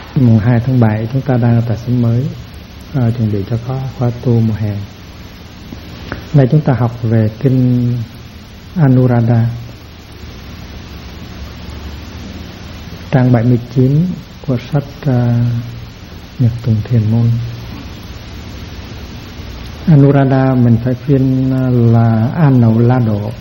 Mùng 2 tháng 7 chúng ta đang ở tại xóm mới, chuẩn bị cho khóa tu mùa hè. Nay chúng ta học về kinh Anuradha, trang 79 của sách Nhật Tùng Thiền Môn. Anuradha mình phải phiên là An Nậu La Độ,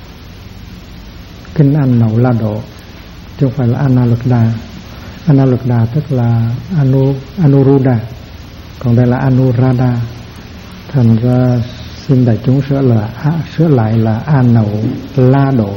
kinh An Nậu La Độ, chứ không phải là Analuddha. Analuddha tức là Anuruddha, còn đây là Anuradha. Thành ra xin đại chúng sửa lại là An Nậu La Độ.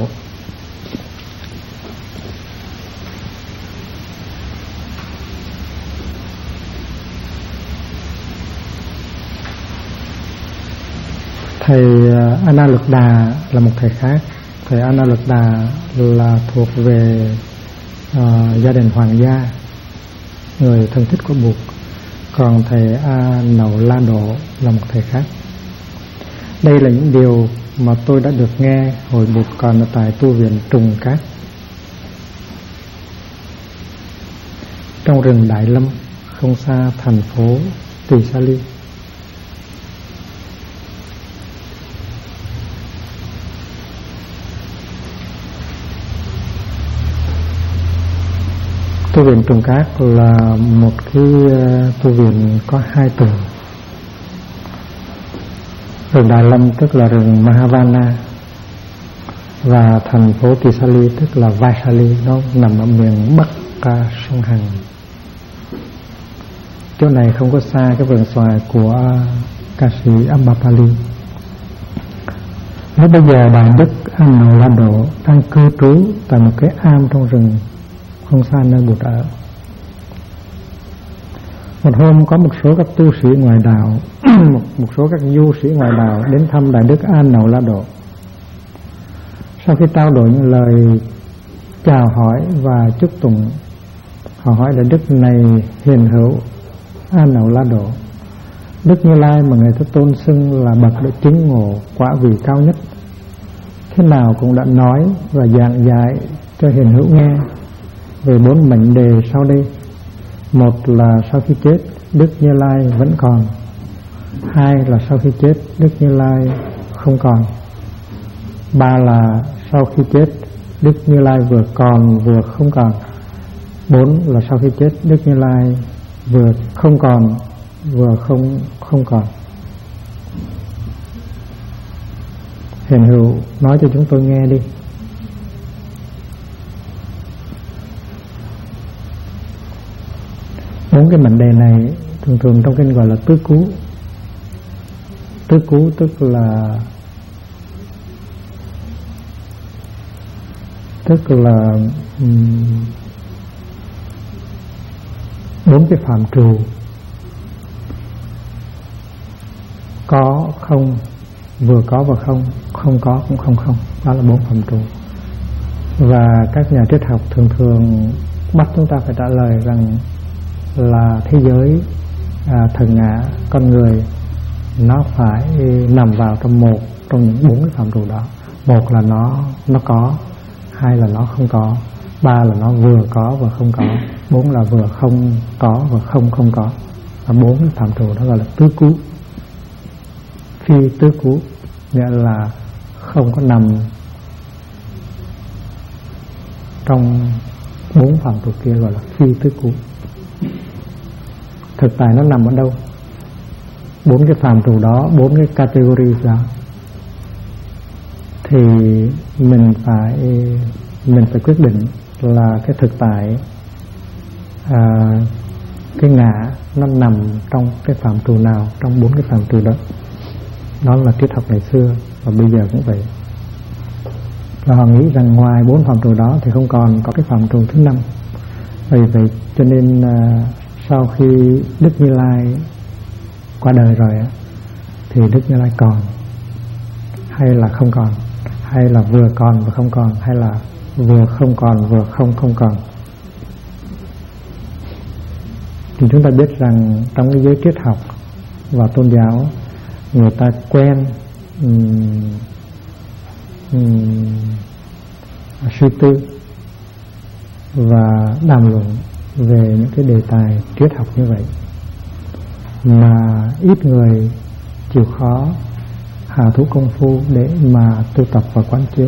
Thầy Analuddha là một thầy khác. Thầy Analuddha là thuộc về gia đình hoàng gia, người thân thích của Bụt. Còn thầy A Nậu La Độ là một thầy khác. Đây là những điều mà tôi đã được nghe hồi Bụt còn ở tại tu viện Trùng Cát, trong rừng Đại Lâm, không xa thành phố Tỳ Sa Ly. Tu viện Trùng Cát là một cái tu viện có 2 tầng. Rừng Đại Lâm tức là rừng Mahavana, và thành phố Tỳ Sa Ly tức là Vaisali, nó nằm ở miền Bắc sông Hằng. Chỗ này không có xa cái vườn xoài của ca sĩ Ambapali. Nếu bây giờ Đại Đức An Nậu La Độ đang cư trú tại một cái am trong rừng không xa nơi Bụt ở. Một hôm có một số các tu sĩ ngoại đạo một số các du sĩ ngoại đạo đến thăm Đại Đức An Nậu La Độ. Sau khi trao đổi những lời chào hỏi và chúc tụng, họ hỏi Đại Đức này hiền hữu An Nậu La Độ, Đức Như Lai mà người ta tôn xưng là bậc đã chứng ngộ quả vị cao nhất, thế nào cũng đã nói và giảng dạy cho hiền hữu nghe về 4 mệnh đề sau đây. Một là sau khi chết Đức Như Lai vẫn còn. 2 là sau khi chết Đức Như Lai không còn. 3 là sau khi chết Đức Như Lai vừa còn vừa không còn. 4 là sau khi chết Đức Như Lai vừa không còn vừa không còn. Hiền hữu nói cho chúng tôi nghe đi. Bốn cái mệnh đề này thường thường trong kinh gọi là tứ cú. Tứ cú tức là bốn cái phạm trù: có, không, vừa có và không, không có cũng không. Đó là 4 phạm trù. Và các nhà triết học thường thường bắt chúng ta phải trả lời rằng là thế giới thần ngã con người nó phải nằm vào trong một trong những 4 cái phạm trù đó. Một là nó có, 2 là nó không có, 3 là nó vừa có và không có, 4 là vừa không có và không có. Và 4 cái phạm trù đó gọi là tứ cú. Phi tứ cú nghĩa là không có nằm trong 4 phạm trù kia, gọi là phi tứ cú. Thực tại nó nằm ở đâu? 4 cái phạm trù đó, 4 cái category đó, thì mình phải quyết định là cái thực tại, cái ngã nó nằm trong cái phạm trù nào trong 4 cái phạm trù đó. Đó là triết học ngày xưa và bây giờ cũng vậy. Và họ nghĩ rằng ngoài 4 phạm trù đó thì không còn có cái phạm trù thứ 5. Vì vậy cho nên sau khi Đức Như Lai qua đời rồi thì Đức Như Lai còn hay là không còn, hay là vừa còn và không còn, hay là vừa không còn vừa không còn. Thì chúng ta biết rằng trong cái giới triết học và tôn giáo, người ta quen suy tư và đàm luận về những cái đề tài triết học như vậy, mà ít người chịu khó hạ thủ công phu để mà tu tập và quán chiếu.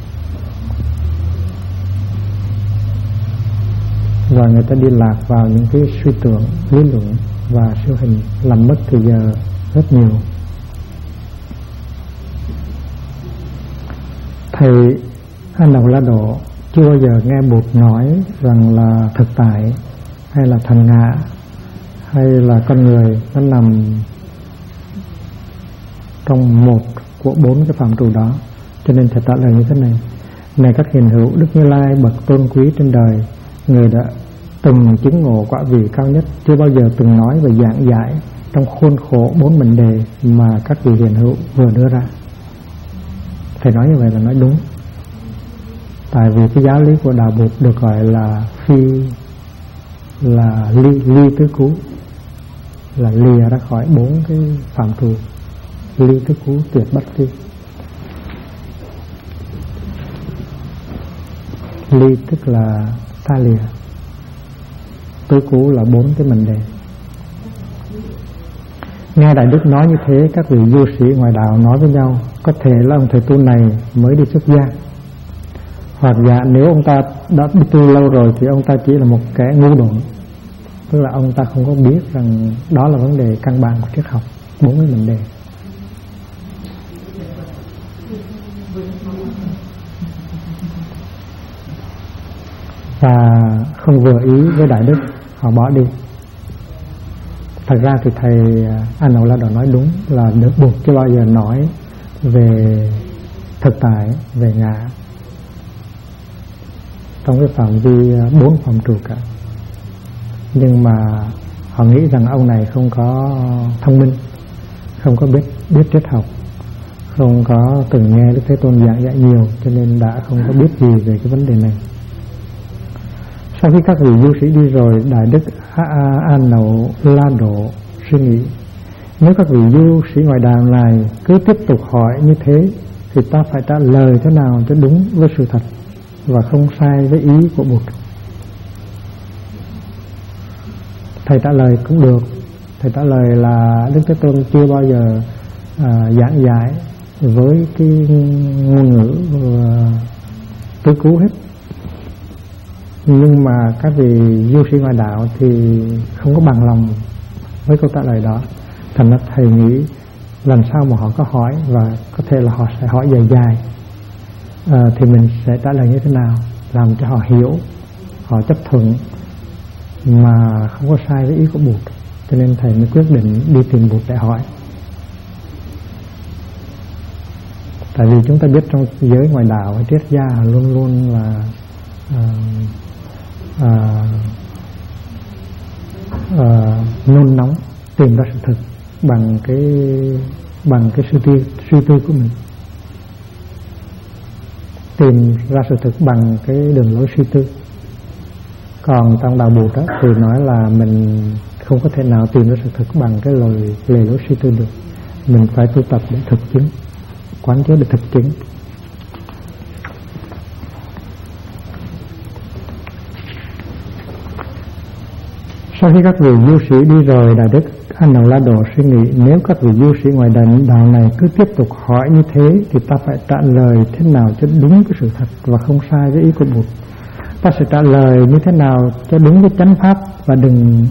Và người ta đi lạc vào những cái suy tưởng, lý luận và siêu hình, làm mất thời giờ rất nhiều. Thầy A Nậu La Độ chưa bao giờ nghe Bụt nói rằng là thực tại hay là thành ngã hay là con người nó nằm trong một của 4 cái phạm trù đó. Cho nên thầy trả lời như thế này: này các hiền hữu, Đức Như Lai bậc tôn quý trên đời, người đã từng chứng ngộ quả vị cao nhất, chưa bao giờ từng nói và giảng giải trong khuôn khổ 4 mệnh đề mà các vị hiền hữu vừa đưa ra. Thầy nói như vậy là nói đúng. Tại vì cái giáo lý của đạo Bụt được gọi là ly tứ cứu, là lìa ra khỏi 4 cái phạm trù. Ly tứ cứu tuyệt bất ly. Ly tức là xa lìa, tứ cứu là 4 cái mệnh đề. Nghe Đại Đức nói như thế, các vị du sĩ ngoài đạo nói với nhau: có thể là ông thầy tu này mới đi xuất gia, hoặc dạ nếu ông ta đã đi tu lâu rồi thì ông ta chỉ là một kẻ ngu độn. Tức là ông ta không có biết rằng đó là vấn đề căn bản của triết học, 4 cái mệnh đề. Và không vừa ý với Đại Đức, họ bỏ đi. Thật ra thì thầy A Nậu La Độ nói đúng, là Đức Bụt chưa bao giờ nói về thực tại, về ngã trong cái phạm vi 4 phạm trù cả. Nhưng mà họ nghĩ rằng ông này không có thông minh, không có biết triết học, không có từng nghe Đức Thế Tôn giảng dạy nhiều, cho nên đã không có biết gì về cái vấn đề này. Sau khi các vị du sĩ đi rồi, Đại Đức A Nậu La Độ suy nghĩ: nếu các vị du sĩ ngoài đạo này cứ tiếp tục hỏi như thế thì ta phải trả lời thế nào cho đúng với sự thật và không sai với ý của Bụt. Thầy trả lời cũng được. Thầy trả lời là Đức Thế Tôn chưa bao giờ giảng giải với cái ngôn ngữ tứ cứu hết. Nhưng mà các vị du sĩ ngoại đạo thì không có bằng lòng với câu trả lời đó. Thành ra thầy nghĩ làm sao mà họ có hỏi, và có thể là họ sẽ hỏi dài dài, thì mình sẽ trả lời như thế nào làm cho họ hiểu, họ chấp thuận mà không có sai với ý của Bụt. Cho nên thầy mới quyết định đi tìm Bụt để hỏi. Tại vì chúng ta biết trong giới ngoại đạo, triết gia luôn luôn là nôn nóng tìm ra sự thật bằng cái suy tư của mình, tìm ra sự thật bằng cái đường lối suy tư. Còn trong đạo Bụt đó thì nói là mình không có thể nào tìm ra sự thật bằng cái lề lối suy tư được. Mình phải tu tập để thực chứng, quán chiếu để thực chứng. Sau khi các vị du sĩ đi rồi, Đại Đức A Nậu La Độ suy nghĩ: nếu các vị du sĩ ngoài đạo này cứ tiếp tục hỏi như thế thì ta phải trả lời thế nào cho đúng cái sự thật và không sai với ý của Bụt. Ta sẽ trả lời như thế nào cho đúng với chánh pháp, và đừng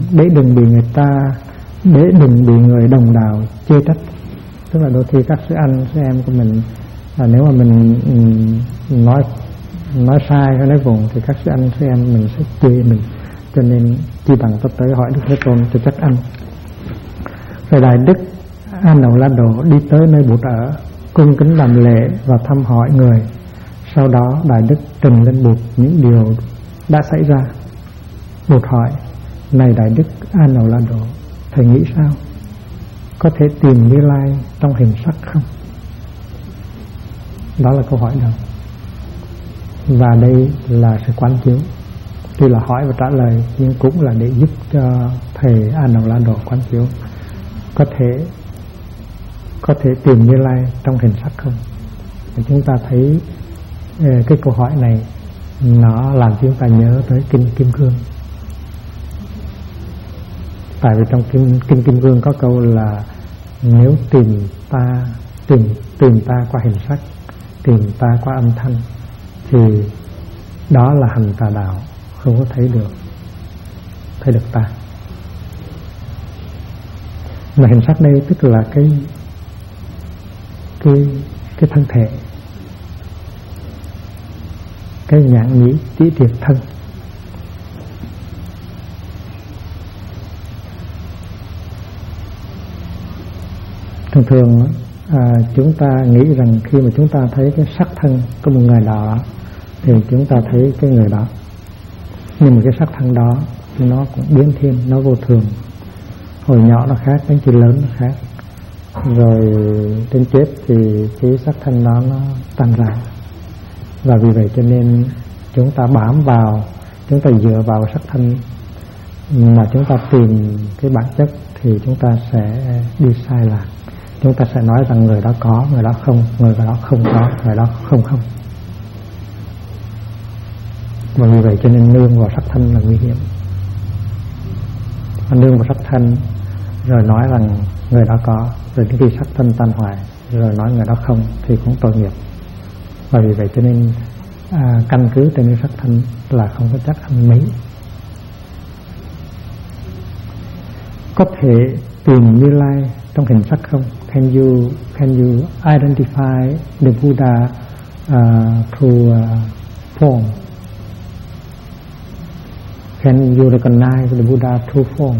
bị người đồng đạo chê trách. Tức là đôi khi các sư anh sư em của mình là nếu mà mình nói sai hay nói vùng thì các sư anh sư em mình sẽ chê mình. Cho nên chỉ bằng ta tới hỏi Đức Thế Tôn cho chắc ăn. Rồi Đại Đức A Nậu La Độ đi tới nơi Bụt ở, cung kính làm lễ và thăm hỏi người. Sau đó Đại Đức trình lên Bụt những điều đã xảy ra. Bụt hỏi: này Đại Đức A Nậu La Độ, thầy nghĩ sao? Có thể tìm Như Lai trong hình sắc không? Đó là câu hỏi đầu. Và đây là sự quán chiếu. Tuy là hỏi và trả lời nhưng cũng là để giúp cho thầy A Nậu La Độ quán chiếu. Có thể tìm Như Lai trong hình sắc không? Và chúng ta thấy cái câu hỏi này nó làm chúng ta nhớ tới Kinh Kim Cương. Tại vì trong kinh Kim Cương có câu là nếu tìm ta qua hình sắc, tìm ta qua âm thanh, thì đó là hành tà đạo, không có thấy được ta. Mà hình sắc đây tức là cái thân thể, cái nhãn nhĩ trí tiệt thân. Thường thường chúng ta nghĩ rằng khi mà chúng ta thấy cái sắc thân của một người đó thì chúng ta thấy cái người đó, nhưng mà cái sắc thân đó thì nó cũng biến thiên, nó vô thường. Hồi nhỏ nó khác, đến khi lớn nó khác, rồi đến chết thì cái sắc thân đó nó tan ra. Và vì vậy cho nên chúng ta bám vào, chúng ta dựa vào sắc thân mà chúng ta tìm cái bản chất thì chúng ta sẽ đi sai lạc. Chúng ta sẽ nói rằng người đó có, người đó không, người đó không có, người đó không. Và vì vậy cho nên nương vào sắc thân là nguy hiểm. Và nương vào sắc thân rồi nói rằng người đó có, rồi đến khi sắc thân tan hoại rồi nói người đó không thì cũng tội nghiệp. Và vì vậy cho nên căn cứ trên cái sắc thân là không có chắc ăn mấy. Có thể tìm Như Lai trong hình sắc không? Can you identify the Buddha through form? Can you recognize the Buddha through form?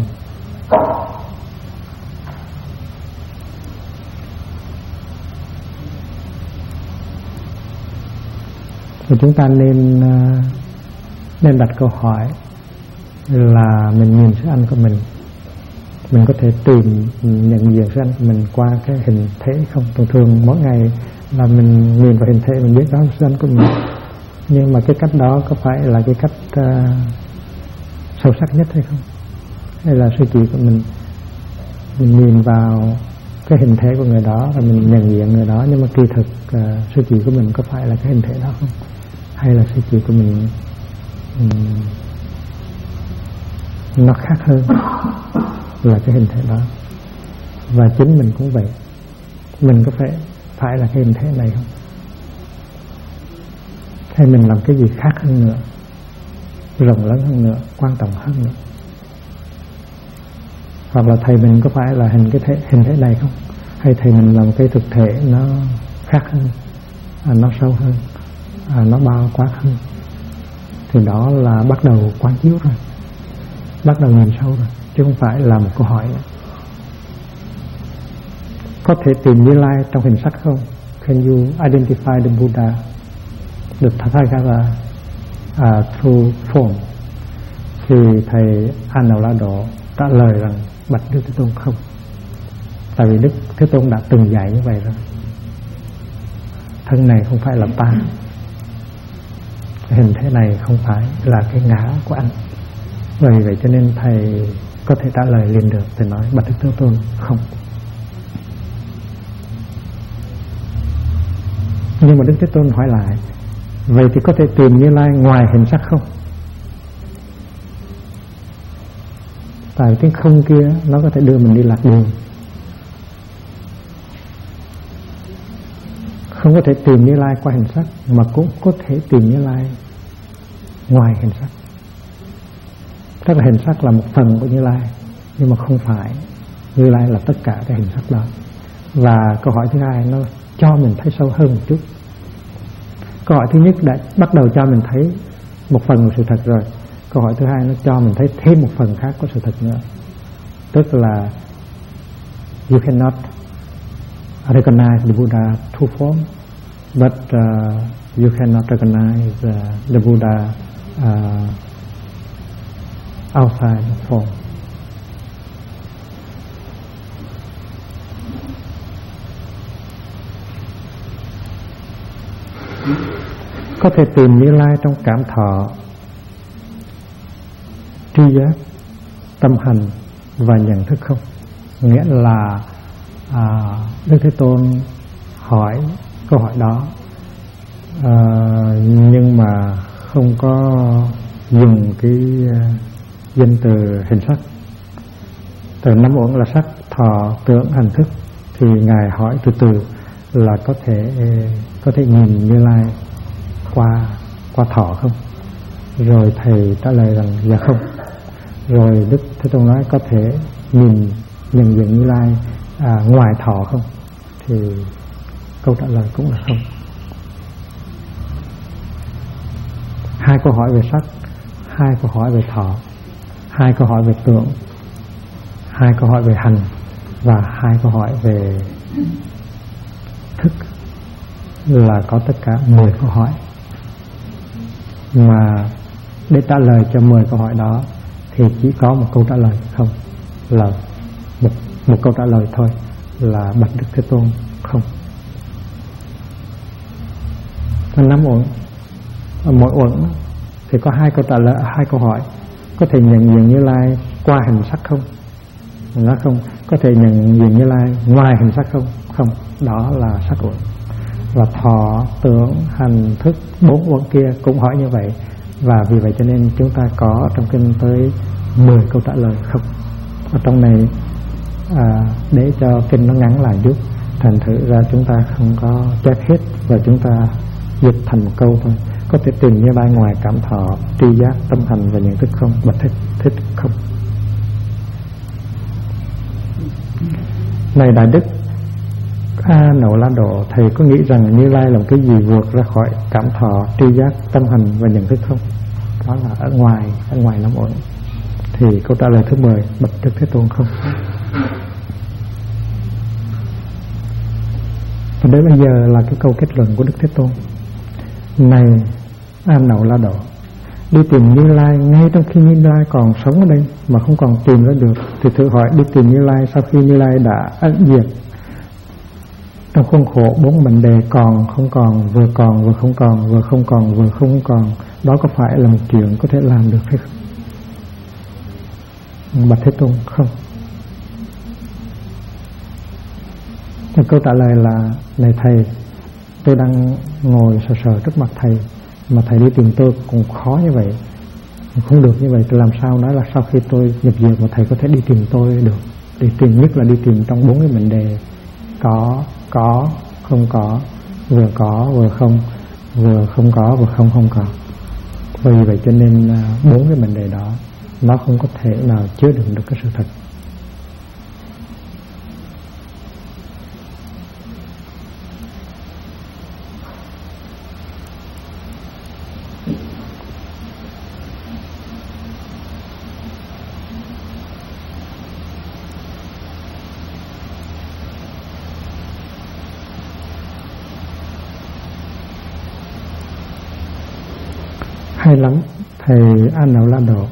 Và chúng ta nên đặt câu hỏi là mình nhìn sự ăn của mình có thể tìm nhận diện sự ăn của mình qua cái hình thể không? Thường mỗi ngày là mình nhìn vào hình thể mình biết đó là sự ăn của mình, nhưng mà cái cách đó có phải là cái cách sâu sắc nhất hay không? Hay là sư chị của mình nhìn vào cái hình thể của người đó và mình nhận diện người đó, nhưng mà kỳ thực sư chị của mình có phải là cái hình thể đó không? Hay là sư chị của mình nó khác hơn là cái hình thể đó? Và chính mình cũng vậy, mình có phải là cái hình thể này không? Hay mình làm cái gì khác hơn nữa, rộng lớn hơn nữa, quan trọng hơn nữa? Hoặc là thầy mình có phải là hình thể này không? Hay thầy mình làm cái thực thể nó khác hơn, nó sâu hơn, nó bao quát hơn? Thì đó là bắt đầu quán chiếu rồi, bắt đầu nhìn sâu rồi, chứ không phải là một câu hỏi nữa. Có thể tìm Như Lai trong hình sắc không? Can you identify the Buddha, the Tathagata through form? Thì thầy A Nào La Độ trả lời rằng bạch Đức Thế Tôn không. Tại vì Đức Thế Tôn đã từng dạy như vậy rồi. Thân này không phải là ta, hình thế này không phải là cái ngã của anh. Vì vậy cho nên thầy có thể trả lời liền được. Thầy nói bạch Đức Thế Tôn không. Nhưng mà Đức Thế Tôn hỏi lại, vậy thì có thể tìm Như Lai ngoài hình sắc không? Tại cái không kia nó có thể đưa mình đi lạc đường. Không có thể tìm Như Lai qua hình sắc, mà cũng có thể tìm Như Lai ngoài hình sắc. Tức là hình sắc là một phần của Như Lai, nhưng mà không phải Như Lai là tất cả cái hình sắc đó. Và câu hỏi thứ hai nó cho mình thấy sâu hơn một chút. Câu hỏi thứ nhất đã bắt đầu cho mình thấy một phần của sự thật rồi. Câu hỏi thứ hai nó cho mình thấy thêm một phần khác của sự thật nữa. Tức là you cannot recognize the Buddha through form, but you cannot recognize the Buddha outside the form. Có thể tìm Như Lai trong cảm thọ, tri giác, tâm hành và nhận thức không? Nghĩa là Đức Thế Tôn hỏi câu hỏi đó, nhưng mà không có dùng cái danh từ hình sắc, Từ 5 uẩn là sắc, thọ, tưởng, hành, thức, thì Ngài hỏi từ từ là có thể nhìn Như Lai qua thọ không? Rồi thầy trả lời rằng dạ không. Rồi Đức Thế Tôn nói có thể nhìn nhận diện Như Lai ngoài thọ không? Thì câu trả lời cũng là không. 2 câu hỏi về sắc, 2 câu hỏi về thọ, 2 câu hỏi về tưởng, 2 câu hỏi về hành và 2 câu hỏi về thức, là có tất cả 10 câu hỏi. Mà để trả lời cho 10 câu hỏi đó thì chỉ có một câu trả lời không, là một câu trả lời thôi, là bạch Đức Thế Tôn không. Có 5 uẩn, mỗi uẩn thì có 2 câu trả lời, 2 câu hỏi. Có thể nhận diện Như Lai qua hình sắc không? Nó không. Có thể nhận diện Như Lai ngoài hình sắc không? Không. Đó là sắc uẩn. Và thọ, tưởng, hành, thức, 4 uẩn kia cũng hỏi như vậy. Và vì vậy cho nên chúng ta có trong kinh tới 10 câu trả lời không. Ở trong này để cho kinh nó ngắn lại chút, thành thử ra chúng ta không có chép hết và chúng ta dịch thành một câu thôi. Có thể tìm Như Lai ngoài cảm thọ, tri giác, tâm hành và nhận thức không? Bạch thích không. Này Đại Đức A Nậu La Độ, thầy có nghĩ rằng Như Lai là một cái gì vượt ra khỏi cảm thọ, tri giác, tâm hành và nhận thức không? Đó là ở ngoài 5 uẩn. Thì câu trả lời thứ 10, bạch Đức Thế Tôn không. Và đến bây giờ là cái câu kết luận của Đức Thế Tôn. Này A Nậu La Độ, đi tìm Như Lai ngay trong khi Như Lai còn sống ở đây mà không còn tìm ra được, thì thử hỏi đi tìm Như Lai sau khi Như Lai đã diệt trong khuôn khổ 4 mệnh đề còn, không còn, vừa không còn, vừa không còn, vừa không còn, đó có phải là một chuyện có thể làm được hay không? Bạch Thế Tôn không. Thì câu trả lời là: này thầy, tôi đang ngồi sờ trước mặt thầy, mà thầy đi tìm tôi cũng khó như vậy, không được như vậy, tôi làm sao nói là sau khi tôi nhập diệt mà thầy có thể đi tìm tôi được? Đi tìm, nhất là đi tìm trong 4 cái mệnh đề có, không có, vừa không, vừa không có, vừa không có. Vì vậy cho nên 4 cái mệnh đề đó nó không có thể nào chứa đựng được cái sự thật. Hay lắm thầy A Nậu La Độ.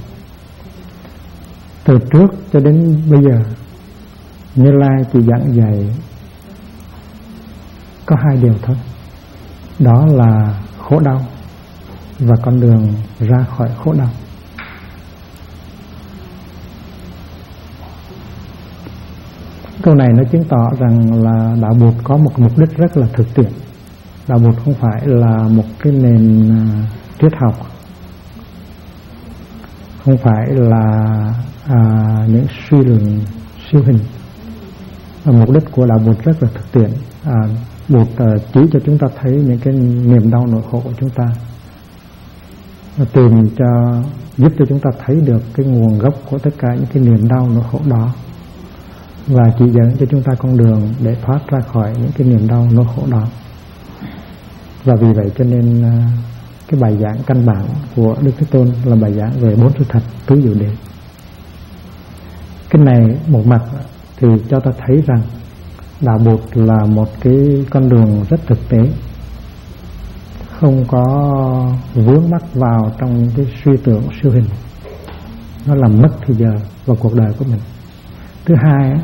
Từ trước cho đến bây giờ Như Lai chỉ giảng dạy có 2 điều thôi, đó là khổ đau và con đường ra khỏi khổ đau. Câu này nó chứng tỏ rằng là Đạo Bụt có một mục đích rất là thực tiễn. Đạo Bụt không phải là một cái nền triết học, không phải là những suy luận siêu hình. Mục đích của Đạo Bụt rất là thực tiễn. Bụt chỉ cho chúng ta thấy những cái niềm đau nỗi khổ của chúng ta, tìm giúp cho chúng ta thấy được cái nguồn gốc của tất cả những cái niềm đau nỗi khổ đó, và chỉ dẫn cho chúng ta con đường để thoát ra khỏi những cái niềm đau nỗi khổ đó. Và vì vậy cho nên cái bài giảng căn bản của Đức Thế Tôn là bài giảng về 4 sự thật tứ diệu đế. Cái này một mặt thì cho ta thấy rằng Đạo Bụt là một cái con đường rất thực tế, không có vướng mắc vào trong những cái suy tưởng siêu hình, nó làm mất thời giờ vào cuộc đời của mình. Thứ hai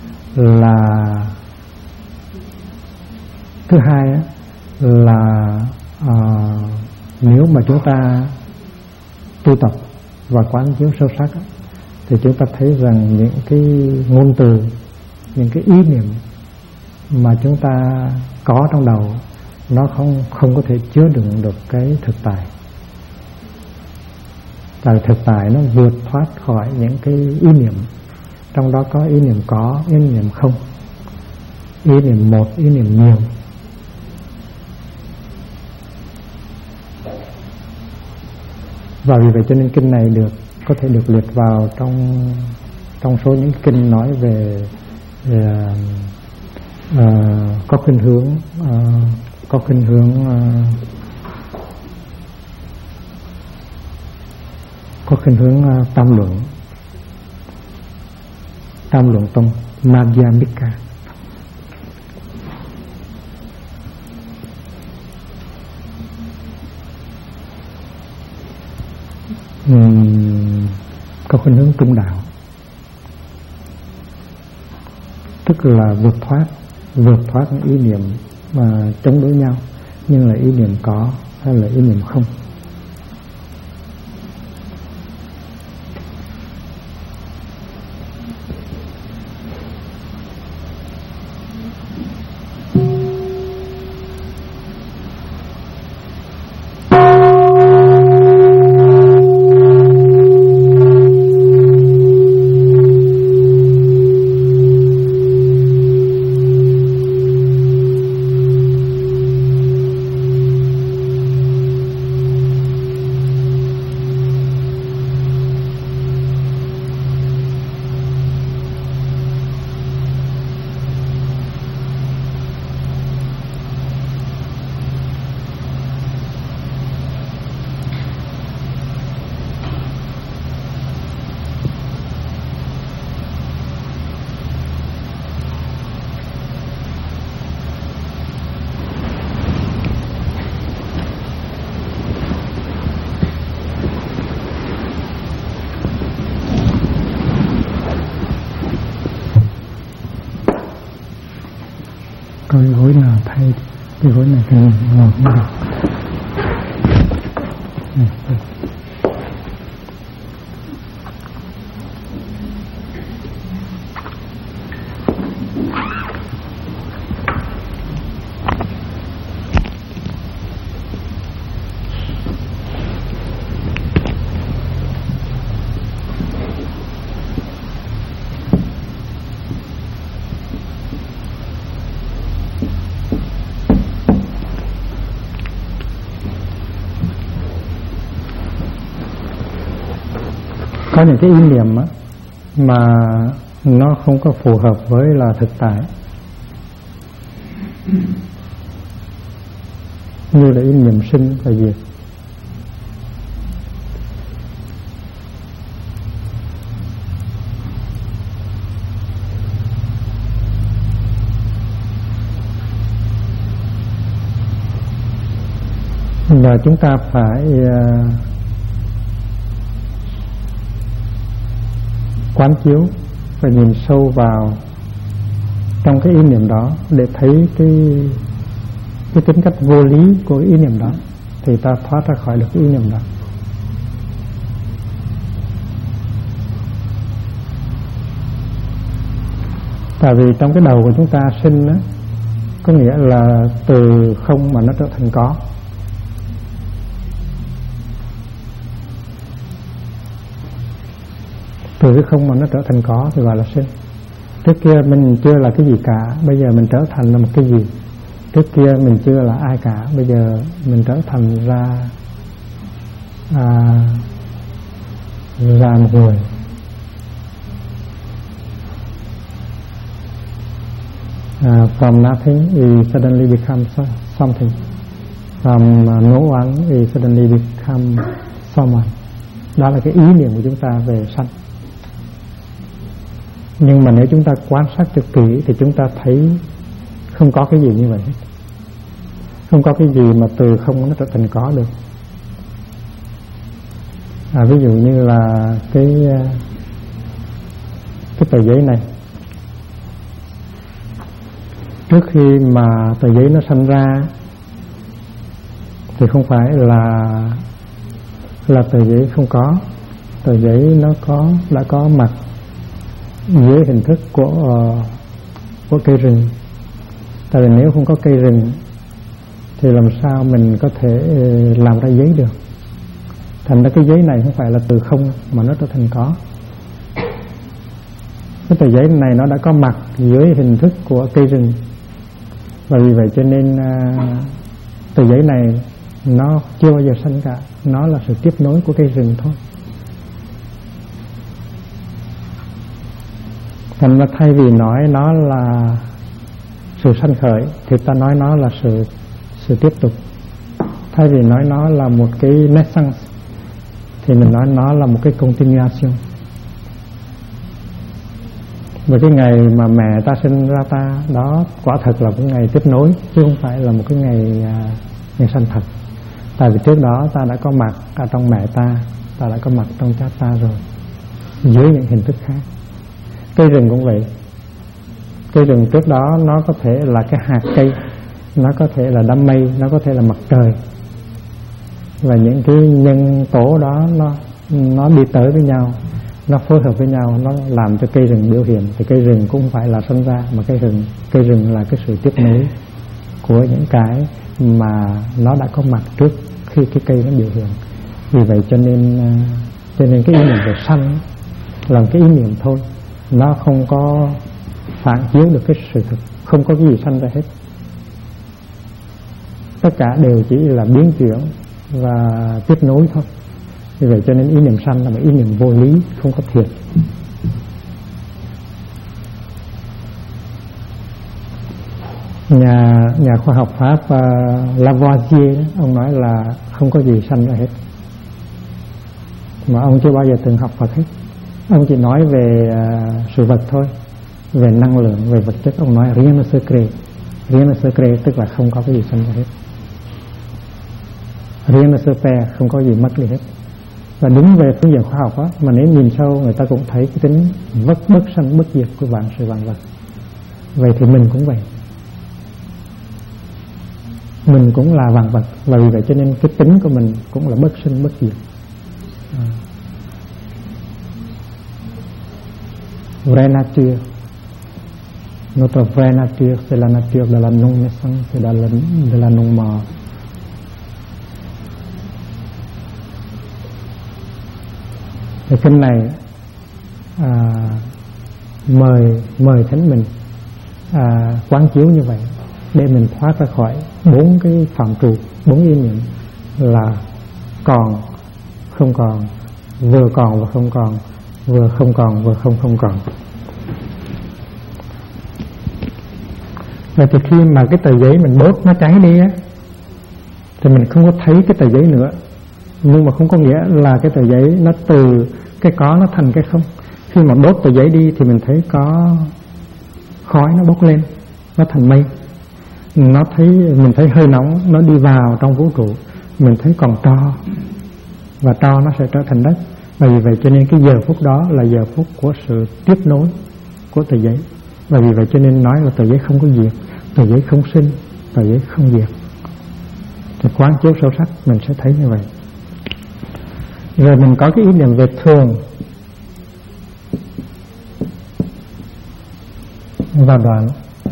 là nếu mà chúng ta tu tập và quán chiếu sâu sắc thì chúng ta thấy rằng những cái ngôn từ, những cái ý niệm mà chúng ta có trong đầu nó không có thể chứa đựng được cái thực tại. Tại thực tại nó vượt thoát khỏi những cái ý niệm. trong đó có ý niệm có, ý niệm không, ý niệm một, ý niệm nhiều. Và vì vậy cho nên kinh này có thể được liệt vào trong số những kinh nói về có khuynh hướng tam luận tông Madhyamika. Có khuynh hướng trung đạo, tức là vượt thoát những ý niệm mà chống đối nhau, nhưng là ý niệm có hay là ý niệm không. Coi gối nào thay cái gối này thì ngồi không được. Có những cái ý niệm á, mà nó không có phù hợp với là thực tại, như là ý niệm sinh và diệt. Và chúng ta phải quán chiếu, phải nhìn sâu vào trong cái ý niệm đó để thấy cái tính cách vô lý của ý niệm đó, thì ta thoát ra khỏi được cái ý niệm đó. Tại vì trong cái đầu của chúng ta sinh á, có nghĩa là từ không mà nó trở thành có. Từ cái không mà nó trở thành có thì gọi là sinh. Trước kia mình chưa là cái gì cả, bây giờ mình trở thành là một cái gì. Trước kia mình chưa là ai cả, bây giờ mình trở thành ra một người. From nothing he suddenly becomes something. From no one he suddenly becomes someone. Đó là cái ý niệm của chúng ta về sanh. Nhưng mà nếu chúng ta quan sát cho kỹ thì chúng ta thấy không có cái gì như vậy hết. Không có cái gì mà từ không nó trở thành có được. Ví dụ như là cái tờ giấy này, trước khi mà tờ giấy nó sanh ra thì không phải là tờ giấy không có. Tờ giấy nó đã có mặt dưới hình thức của cây rừng. Tại vì nếu không có cây rừng thì làm sao mình có thể làm ra giấy được. Thành ra cái giấy này không phải là từ không mà nó trở thành có. Cái tờ giấy này nó đã có mặt dưới hình thức của cây rừng, và vì vậy cho nên tờ giấy này nó chưa bao giờ sanh cả, nó là sự tiếp nối của cây rừng thôi. Thành ra thay vì nói nó là sự sanh khởi thì ta nói nó là sự tiếp tục. Thay vì nói nó là một cái naissance thì mình nói nó là một cái continuation. Và cái ngày mà mẹ ta sinh ra ta đó quả thật là một ngày tiếp nối, chứ không phải là một cái ngày sanh thật. Tại vì trước đó ta đã có mặt ở trong mẹ ta đã có mặt trong cha ta rồi, dưới những hình thức khác. Cây rừng cũng vậy. Cây rừng trước đó nó có thể là cái hạt cây, nó có thể là đám mây, nó có thể là mặt trời, và những cái nhân tố đó nó đi tới với nhau, nó phối hợp với nhau, nó làm cho cây rừng biểu hiện. Thì cây rừng cũng không phải là sinh ra, mà cây rừng là cái sự tiếp nối của những cái mà nó đã có mặt trước khi cái cây nó biểu hiện. Vì vậy cho nên cái ý niệm về sanh là cái ý niệm thôi, nó không có phản chiếu được cái sự thực, không có cái gì sanh ra hết. Tất cả đều chỉ là biến chuyển và tiếp nối thôi. Vì vậy cho nên ý niệm sanh là một ý niệm vô lý, không có thiệt. Nhà khoa học Pháp Lavoisier, ông nói là không có gì sanh ra hết, mà ông chưa bao giờ từng học Phật hết. Ông chỉ nói về sự vật thôi, về năng lượng, về vật chất. Ông nói rien ne se crée, rien ne se crée tức là không có cái gì sanh ra hết, rien ne se perd, không có gì mất đi hết. Và đúng về phương diện khoa học á, mà nếu nhìn sâu người ta cũng thấy cái tính bất sanh bất diệt của vạn sự vạn vật. Vậy thì mình cũng vậy, mình cũng là vạn vật, và vì vậy cho nên cái tính của mình cũng là bất sinh bất diệt. Vraie nature, notre vraie nature c'est la nature de la non naissance et de la non mort. Cái kinh này mời thánh mình quán chiếu như vậy để mình thoát ra khỏi 4 cái phạm trù, 4 ý niệm là còn, không còn, vừa còn và không còn, vừa không còn vừa không còn. Vậy thì khi mà cái tờ giấy mình đốt nó cháy đi á, thì mình không có thấy cái tờ giấy nữa. Nhưng mà không có nghĩa là cái tờ giấy nó từ cái có nó thành cái không. Khi mà đốt tờ giấy đi thì mình thấy có khói nó bốc lên, nó thành mây. Mình thấy hơi nóng nó đi vào trong vũ trụ, mình thấy còn tro, và tro nó sẽ trở thành đất. Và vì vậy cho nên cái giờ phút đó là giờ phút của sự tiếp nối của tờ giấy. Và vì vậy cho nên nói là tờ giấy không có diệt, tờ giấy không sinh, tờ giấy không diệt. Thì quán chiếu sâu sắc mình sẽ thấy như vậy. Rồi mình có cái ý niệm về thường và đoạn.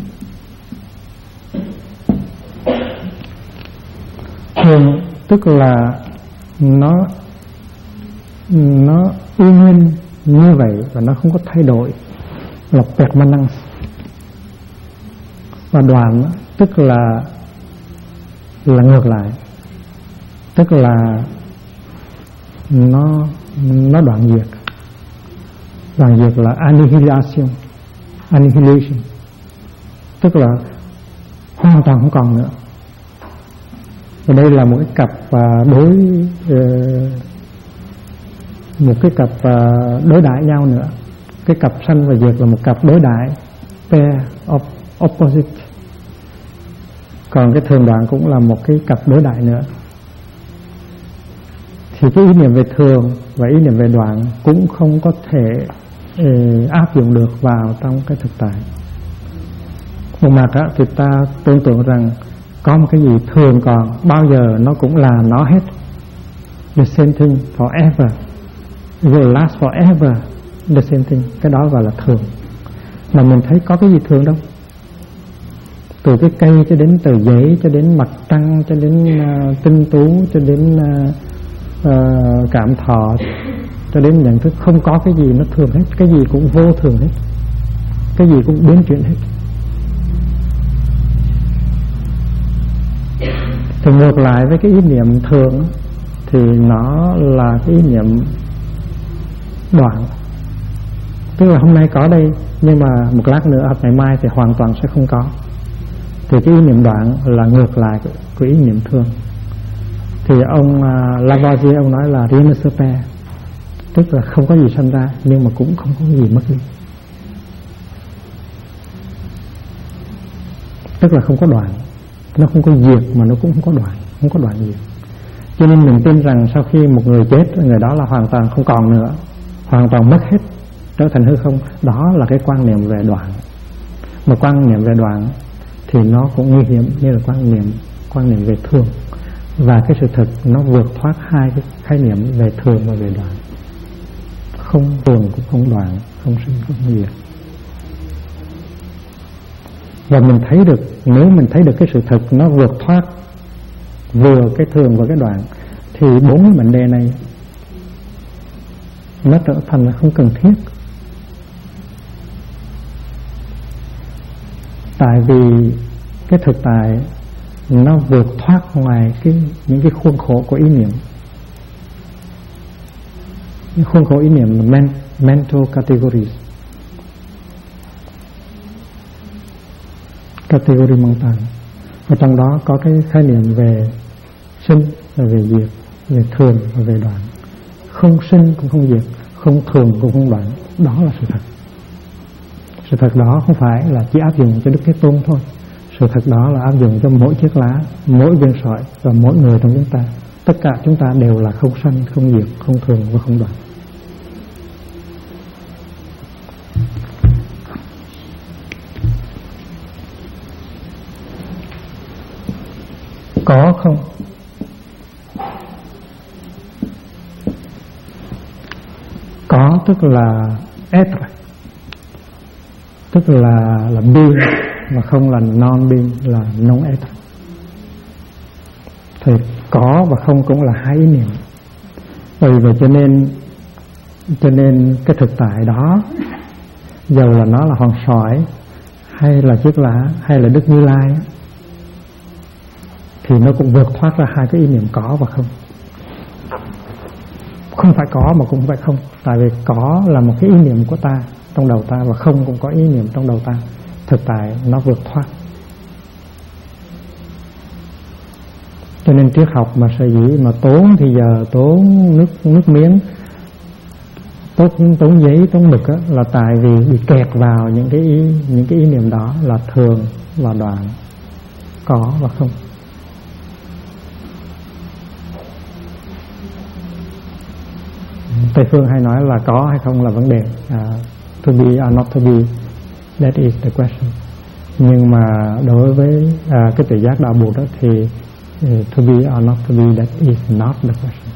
Thường tức là nó y nguyên như vậy và nó không có thay đổi, là permanence. Và đoạn tức là ngược lại, tức là nó đoạn diệt. Đoạn diệt là annihilation, tức là hoàn toàn không còn nữa. Và đây là một cái cặp đối đãi nhau nữa. Cái cặp sanh và diệt là một cặp đối đãi, pair of opposite. Còn cái thường đoạn cũng là một cái cặp đối đãi nữa. Thì cái ý niệm về thường và ý niệm về đoạn cũng không có thể áp dụng được vào trong cái thực tại. Một mặt á, thì ta tưởng tượng rằng có một cái gì thường còn bao giờ nó cũng là nó hết. The same thing forever, it will last forever, the same thing. Cái đó gọi là thường. Mà mình thấy có cái gì thường đâu. Từ cái cây cho đến tờ giấy, cho đến mặt trăng, cho đến tinh tú, cho đến cảm thọ, cho đến nhận thức, không có cái gì nó thường hết. Cái gì cũng vô thường hết. cái gì cũng biến chuyển hết. Thì ngược lại với cái ý niệm thường thì nó là cái ý niệm đoạn, tức là hôm nay có đây nhưng mà một lát nữa hoặc ngày mai thì hoàn toàn sẽ không có. Thì cái ý niệm đoạn là ngược lại của ý niệm thường. Thì ông Lavoisier ông nói là rien ne se perd, tức là không có gì sinh ra nhưng mà cũng không có gì mất đi, tức là không có đoạn. Nó không có diệt mà nó cũng không có đoạn, không có đoạn diệt. Cho nên mình tin rằng sau khi một người chết, người đó là hoàn toàn không còn nữa, hoàn toàn mất hết, trở thành hư không. Đó là cái quan niệm về đoạn. Mà quan niệm về đoạn thì nó cũng nguy hiểm như là quan niệm về thường. Và cái sự thật nó vượt thoát hai cái khái niệm về thường và về đoạn. Không thường cũng không đoạn, không sinh cũng không diệt. Và mình thấy được, nếu mình thấy được cái sự thật nó vượt thoát vừa cái thường và cái đoạn, thì 4 cái mệnh đề này nó trở thành là không cần thiết. Tại vì cái thực tại nó vượt thoát ngoài những cái khuôn khổ của ý niệm. Những khuôn khổ ý niệm là mental categories, category mental. Và trong đó có cái khái niệm về sinh và về diệt, về thường và về đoạn. Không sinh cũng không diệt, không thường cũng không đoạn. Đó là sự thật. Sự thật đó không phải là chỉ áp dụng cho Đức Thế Tôn thôi. Sự thật đó là áp dụng cho mỗi chiếc lá, mỗi viên sỏi và mỗi người trong chúng ta. Tất cả chúng ta đều là không sanh, không diệt, không thường và không đoạn. Có không? Có tức là être, tức là being, mà không là non-being, là non-être. Thì có và không cũng là hai ý niệm. Vì vậy cho nên cái thực tại đó, dầu là nó là hòn sỏi hay là chiếc lá hay là Đức Như Lai, thì nó cũng vượt thoát ra hai cái ý niệm có và không. Không phải có mà cũng không phải không. Tại vì có là một cái ý niệm của ta trong đầu ta, và không cũng có ý niệm trong đầu ta. Thực tại nó vượt thoát. Cho nên triết học mà sở dĩ mà tốn thì giờ tốn nước miếng, tốn giấy, tốn mực á, là tại vì bị kẹt vào những cái ý niệm đó là thường và đoạn, có và không. Tây phương hay nói là có hay không là vấn đề, to be or not to be, that is the question. Nhưng mà đối với cái tự giác đạo Bụt đó thì to be or not to be, that is not the question.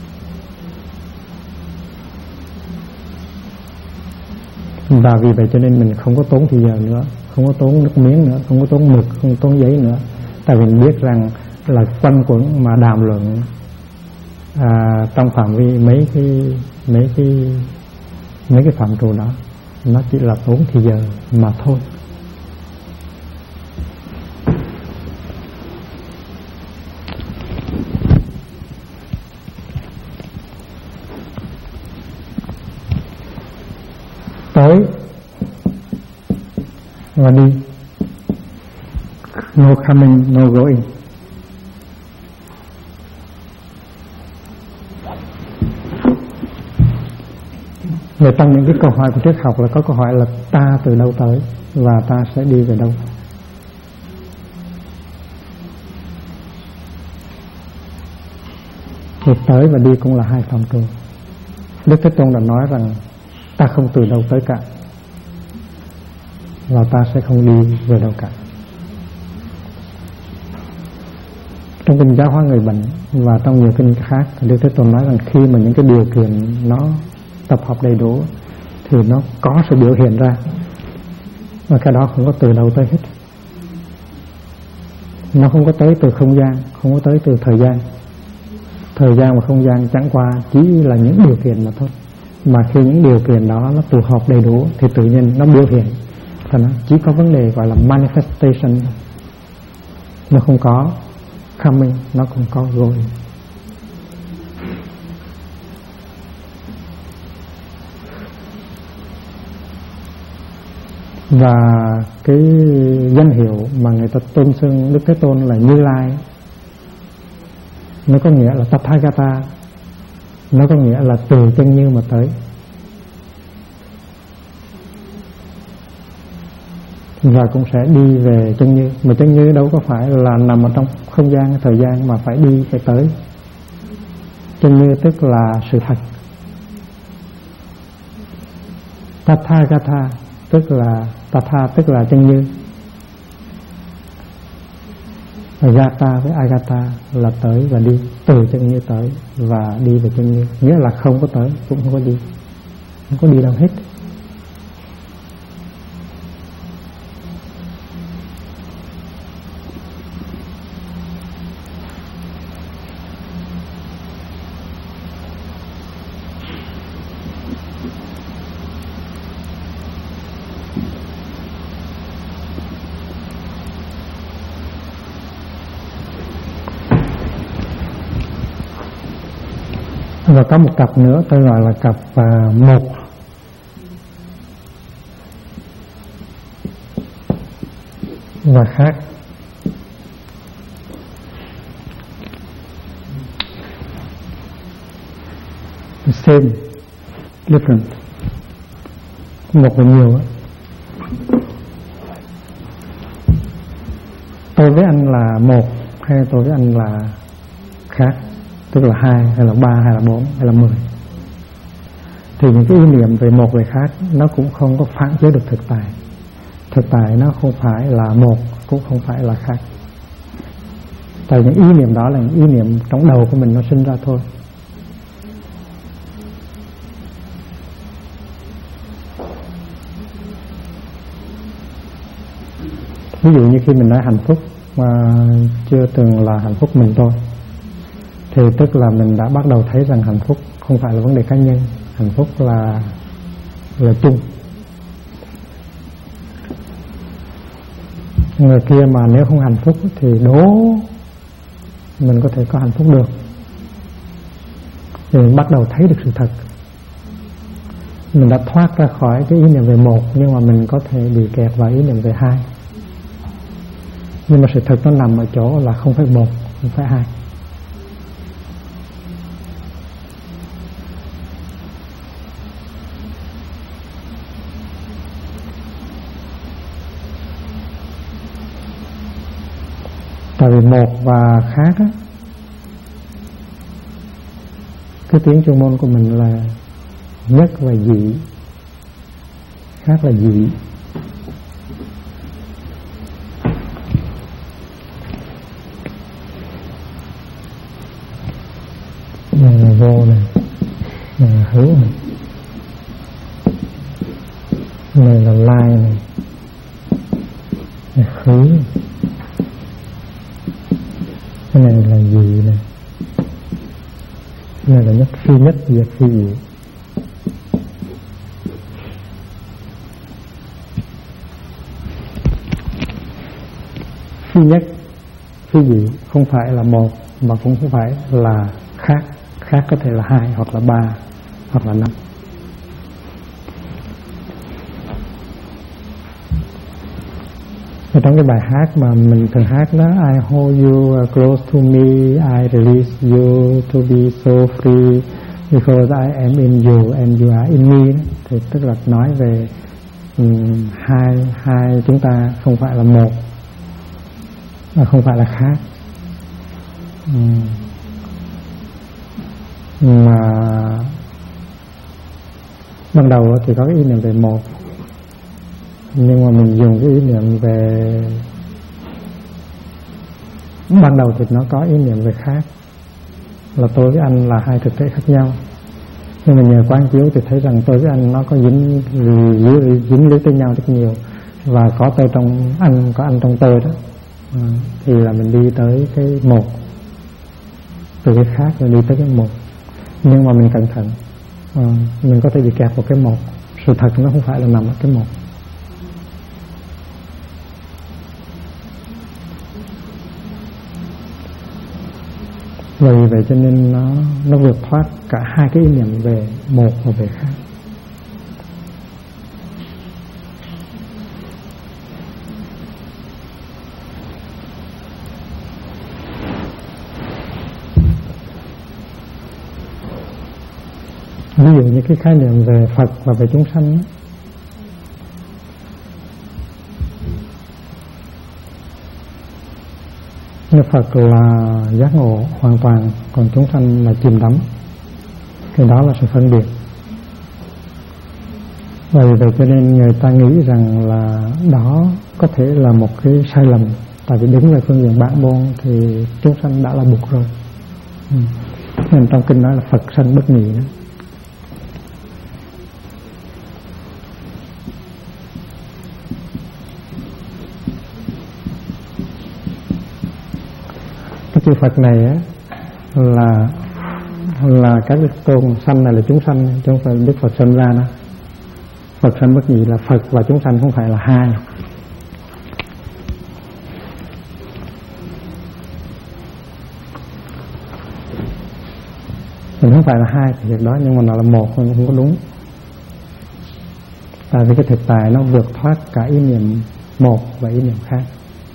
Và vì vậy cho nên mình không có tốn thời giờ nữa, không có tốn nước miếng nữa, không có tốn mực, không có tốn giấy nữa. Tại vì mình biết rằng là quanh quẩn mà đàm luận trong phạm vi mấy cái phạm trù đó, nó chỉ là tốn thời giờ mà thôi. Tới và đi, no coming, no going. Và trong những cái câu hỏi của triết học là có câu hỏi là ta từ đâu tới và ta sẽ đi về đâu. Thì tới và đi cũng là hai phạm trù. Đức Thế Tôn đã nói rằng ta không từ đâu tới cả, và ta sẽ không đi về đâu cả. Trong kinh Giáo hóa người bệnh và trong nhiều kinh khác, Đức Thế Tôn nói rằng khi mà những cái điều kiện nó tập hợp đầy đủ thì nó có sự biểu hiện ra, và cái đó không có từ đâu tới hết. Nó không có tới từ không gian, không có tới từ thời gian. Thời gian và không gian chẳng qua chỉ là những điều kiện mà thôi. Mà khi những điều kiện đó nó phù hợp đầy đủ thì tự nhiên nó biểu hiện. chỉ có vấn đề gọi là manifestation, nó không có coming, nó không có going. Và cái danh hiệu mà người ta tôn xưng Đức Thế Tôn là Như Lai, nó có nghĩa là Tathagata, nó có nghĩa là từ chân như mà tới. Và cũng sẽ đi về chân như. Mà chân như đâu có phải là nằm ở trong không gian, thời gian, mà phải đi, phải tới. Chân như tức là sự thật. Tathagata tức là Tatha tức là chân như. Gata với Agata là tới và đi, từ chân như tới và đi về chân như, nghĩa là không có tới cũng không có đi, không có đi đâu hết. Và có một cặp nữa tôi gọi là cặp một. Và khác. The same, different. Một và nhiều. Tôi với anh là một, hay tôi với anh là khác, tức là 2 hay là 3 hay là 4 hay là 10. Thì những cái ý niệm về một về khác nó cũng không có phản chiếu được thực tại. Thực tại nó không phải là một, cũng không phải là khác. Tại những ý niệm đó là những ý niệm trong đầu của mình nó sinh ra thôi. Ví dụ như khi mình nói hạnh phúc mà chưa từng là hạnh phúc mình thôi, thì tức là mình đã bắt đầu thấy rằng hạnh phúc không phải là vấn đề cá nhân, hạnh phúc là chung. Người kia mà nếu không hạnh phúc thì đố mình có thể có hạnh phúc được. Thì mình bắt đầu thấy được sự thật. Mình đã thoát ra khỏi cái ý niệm về một, nhưng mà mình có thể bị kẹt vào ý niệm về 2. Nhưng mà sự thật nó nằm ở chỗ là không phải một, không phải 2. Tại vì một và khác á, cái tiếng chuyên môn của mình là nhất và dị, khác là dị. Này là vô này, này là hữu này, này là lai này, này khứ này. Cái này là gì này, cái này là nhất phi nhất diệt phi dị. Phi nhất phi dị không phải là một, mà cũng không phải là khác. Khác có thể là 2 hoặc là 3 hoặc là 5. Ở trong cái bài hát mà mình thường hát đó, I hold you close to me, I release you to be so free because I am in you and you are in me đó. Thì tức là nói về hai chúng ta không phải là một, mà không phải là khác. Mà ban đầu thì có cái ý niệm về một, nhưng mà mình dùng cái ý niệm về ban đầu thì nó có ý niệm về khác, là tôi với anh là hai thực thể khác nhau. Nhưng mà nhờ quán chiếu thì thấy rằng tôi với anh nó có dính líu tới nhau rất nhiều, và có tôi trong anh, có anh trong tôi đó. Thì là mình đi tới cái một, từ cái khác rồi đi tới cái một. Nhưng mà mình cẩn thận, mình có thể bị kẹt vào cái một. Sự thật nó không phải là nằm ở cái một. Vì vậy cho nên nó vượt thoát cả hai cái ý niệm về một và về khác. Ví dụ như cái khái niệm về Phật và về chúng sanh ấy, như Phật là giác ngộ hoàn toàn, còn chúng sanh là chìm đắm. Cái đó là sự phân biệt. Vì vậy cho nên người ta nghĩ rằng là đó có thể là một cái sai lầm. Tại vì đứng về phương diện bản môn thì chúng sanh đã là buộc rồi. Nên trong kinh nói là Phật sanh bất nhị đó. Cái chữ Phật này á là các đức tôn sanh này là chúng sanh, chứ không phải Đức Phật sanh ra nữa. Phật sanh bất nhị là Phật và chúng sanh không phải là hai. Mình không phải là hai thì việc đó, nhưng mà nó là một nhưng không có đúng. Tại vì cái thực tại nó vượt thoát cả ý niệm một và ý niệm khác.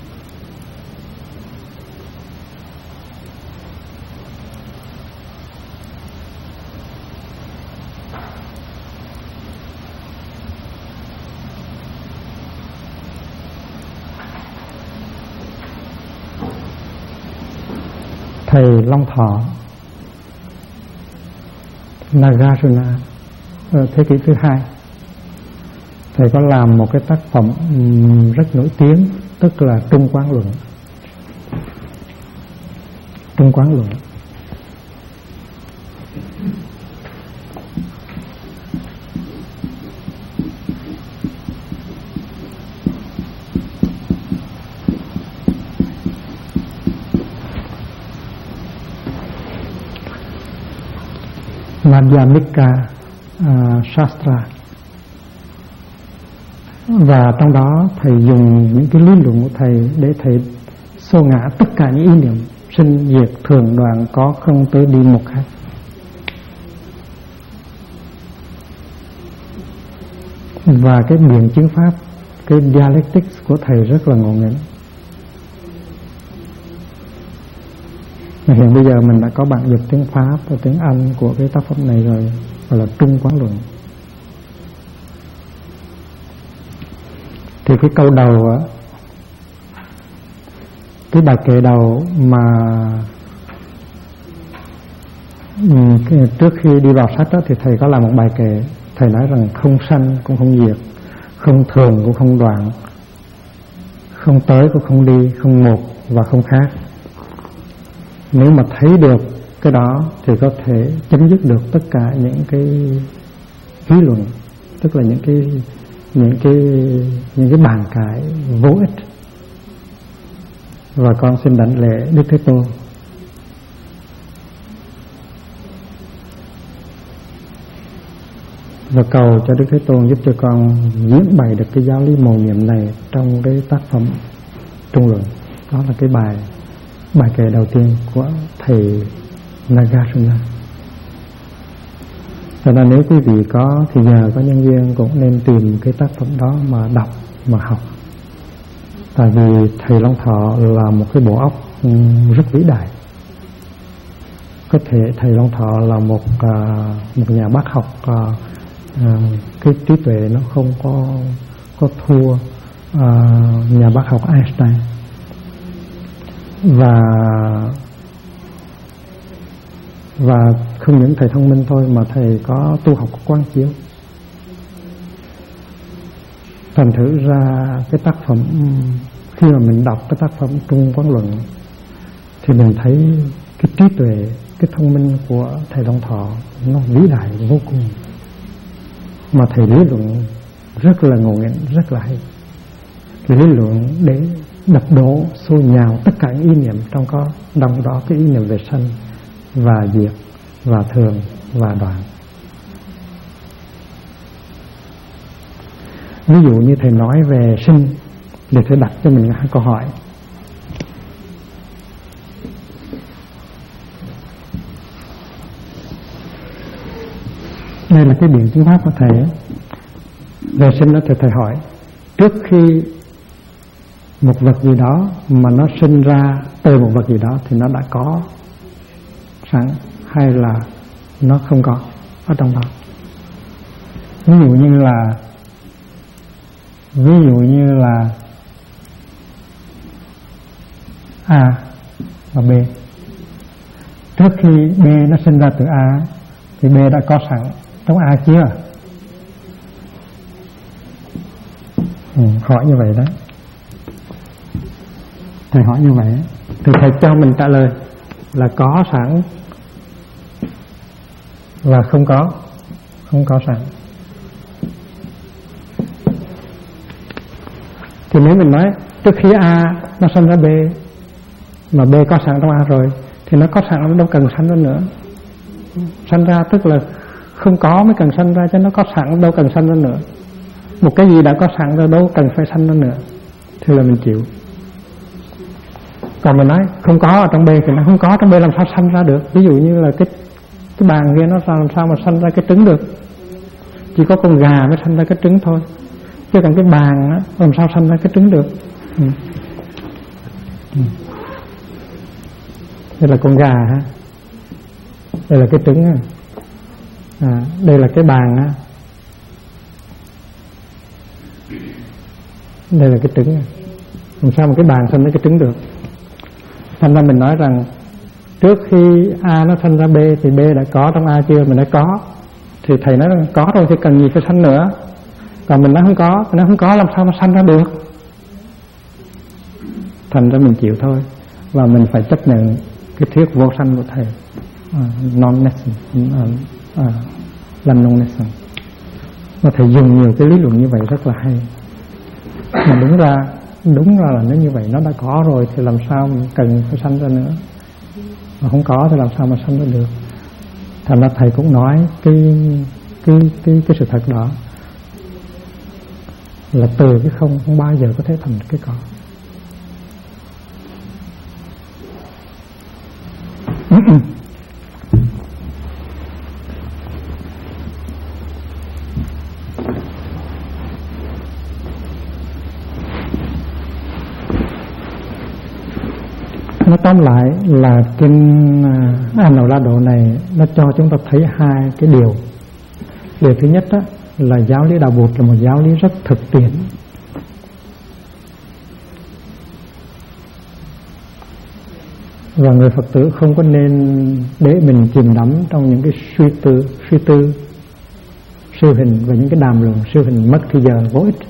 Thầy Long Thọ Nagarjuna thế kỷ thứ 2, thầy có làm một cái tác phẩm rất nổi tiếng, tức là Trung Quán Luận. Trung Quán Luận Madhyamika Shastra. Và trong đó thầy dùng những cái lý luận của thầy để thầy xô ngã tất cả những ý niệm sinh diệt thường đoạn có không tới đi một khác. Và cái biện chứng pháp, cái dialectics của thầy rất là ngộ nghĩnh. Hiện bây giờ mình đã có bản dịch tiếng Pháp và tiếng Anh của cái tác phẩm này rồi, gọi là Trung Quán Luận. Thì cái câu đầu á, cái bài kệ đầu mà trước khi đi vào sách đó, thì thầy có làm một bài kệ. Thầy nói rằng không sanh cũng không diệt, không thường cũng không đoạn, không tới cũng không đi, không một và không khác. Nếu mà thấy được cái đó thì có thể chấm dứt được tất cả những cái lý luận, tức là những cái bàn cãi vô ích. Và con xin đảnh lễ Đức Thế Tôn. Và cầu cho Đức Thế Tôn giúp cho con diễn bày được cái giáo lý mầu nhiệm này trong cái tác phẩm Trung Luận. Đó là cái bài kệ đầu tiên của thầy Nagarjuna. Cho nên nếu quý vị có thì nhờ có nhân viên cũng nên tìm cái tác phẩm đó mà đọc, mà học. Tại vì thầy Long Thọ là một cái bộ óc rất vĩ đại. Có thể thầy Long Thọ là một nhà bác học, cái trí tuệ nó không có thua nhà bác học Einstein. Và không những thầy thông minh thôi mà thầy có tu học quán chiếu. Thành thử ra cái tác phẩm, khi mà mình đọc cái tác phẩm Trung Quán Luận thì mình thấy cái trí tuệ, cái thông minh của thầy Long Thọ nó vĩ đại vô cùng. Mà thầy lý luận rất là ngộ nghĩnh, rất là hay. Cái lý luận để đập đổ, xô nhào tất cả những ý niệm trong đó cái ý niệm về sanh và diệt và thường và đoạn. Ví dụ như thầy nói về sinh, để thầy đặt cho mình hai câu hỏi. cái biển chứng pháp của thầy về sinh đó, thì thầy hỏi trước khi một vật gì đó mà nó sinh ra từ một vật gì đó thì nó đã có sẵn hay là nó không có ở trong đó. Ví dụ như là A và B. Trước khi B nó sinh ra từ A thì B đã có sẵn trong A chưa? Hỏi như vậy đó. Thầy hỏi như vậy thì thầy cho mình trả lời là có sẵn và không có sẵn. Thì nếu mình nói trước khi A nó sinh ra B mà B có sẵn trong A rồi thì nó có sẵn, nó đâu cần sanh ra nữa. Sanh ra tức là không có mới cần sanh ra, chứ nó có sẵn đâu cần sanh ra nữa. Một cái gì đã có sẵn rồi đâu cần phải sanh ra nữa, thì là mình chịu. Còn mình nói không có ở trong B thì nó không có trong B, làm sao sanh ra được? Ví dụ như là cái bàn kia nó làm sao mà sanh ra cái trứng được? Chỉ có con gà mới sanh ra cái trứng thôi, chứ còn cái bàn á làm sao sanh ra cái trứng được? Đây là con gà ha, đây là cái trứng ha. Đây là cái bàn ha, đây là cái trứng ha. Làm sao mà cái bàn sanh ra cái trứng được? Thành ra mình nói rằng trước khi A nó sanh ra B thì B đã có trong A chưa? Mình nói có, thì thầy nói rằng có rồi thì cần gì phải sanh nữa. Còn mình nói không có làm sao mà sanh ra được? Thành ra mình chịu thôi, và mình phải chấp nhận cái thuyết vô sanh của thầy, non-nescence, là non-nescence. Và thầy dùng nhiều cái lý luận như vậy rất là hay. Mà đúng ra là nếu như vậy nó đã có rồi thì làm sao mình cần phải sanh ra nữa, mà không có thì làm sao mà sanh ra được. Thành ra thầy cũng nói cái sự thật đó là từ cái không bao giờ có thể thành cái có. Nó tóm lại là kinh A Nậu La Độ này nó cho chúng ta thấy hai cái điều. Điều thứ nhất đó là giáo lý Đạo Bụt là một giáo lý rất thực tiễn. Và người Phật tử không có nên để mình chìm đắm trong những cái suy tư siêu hình và những cái đàm luận siêu hình mất thời giờ vô ích.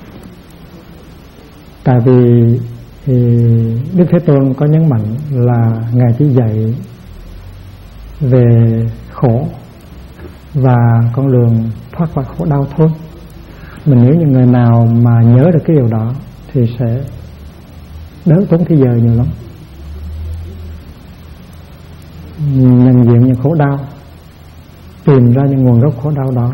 Tại vì thì Đức Thế Tôn có nhấn mạnh là Ngài chỉ dạy về khổ và con đường thoát khỏi khổ đau thôi. Mình nếu như người nào mà nhớ được cái điều đó thì sẽ đỡ tốn thời giờ nhiều lắm. Nhận diện những khổ đau, tìm ra những nguồn gốc khổ đau đó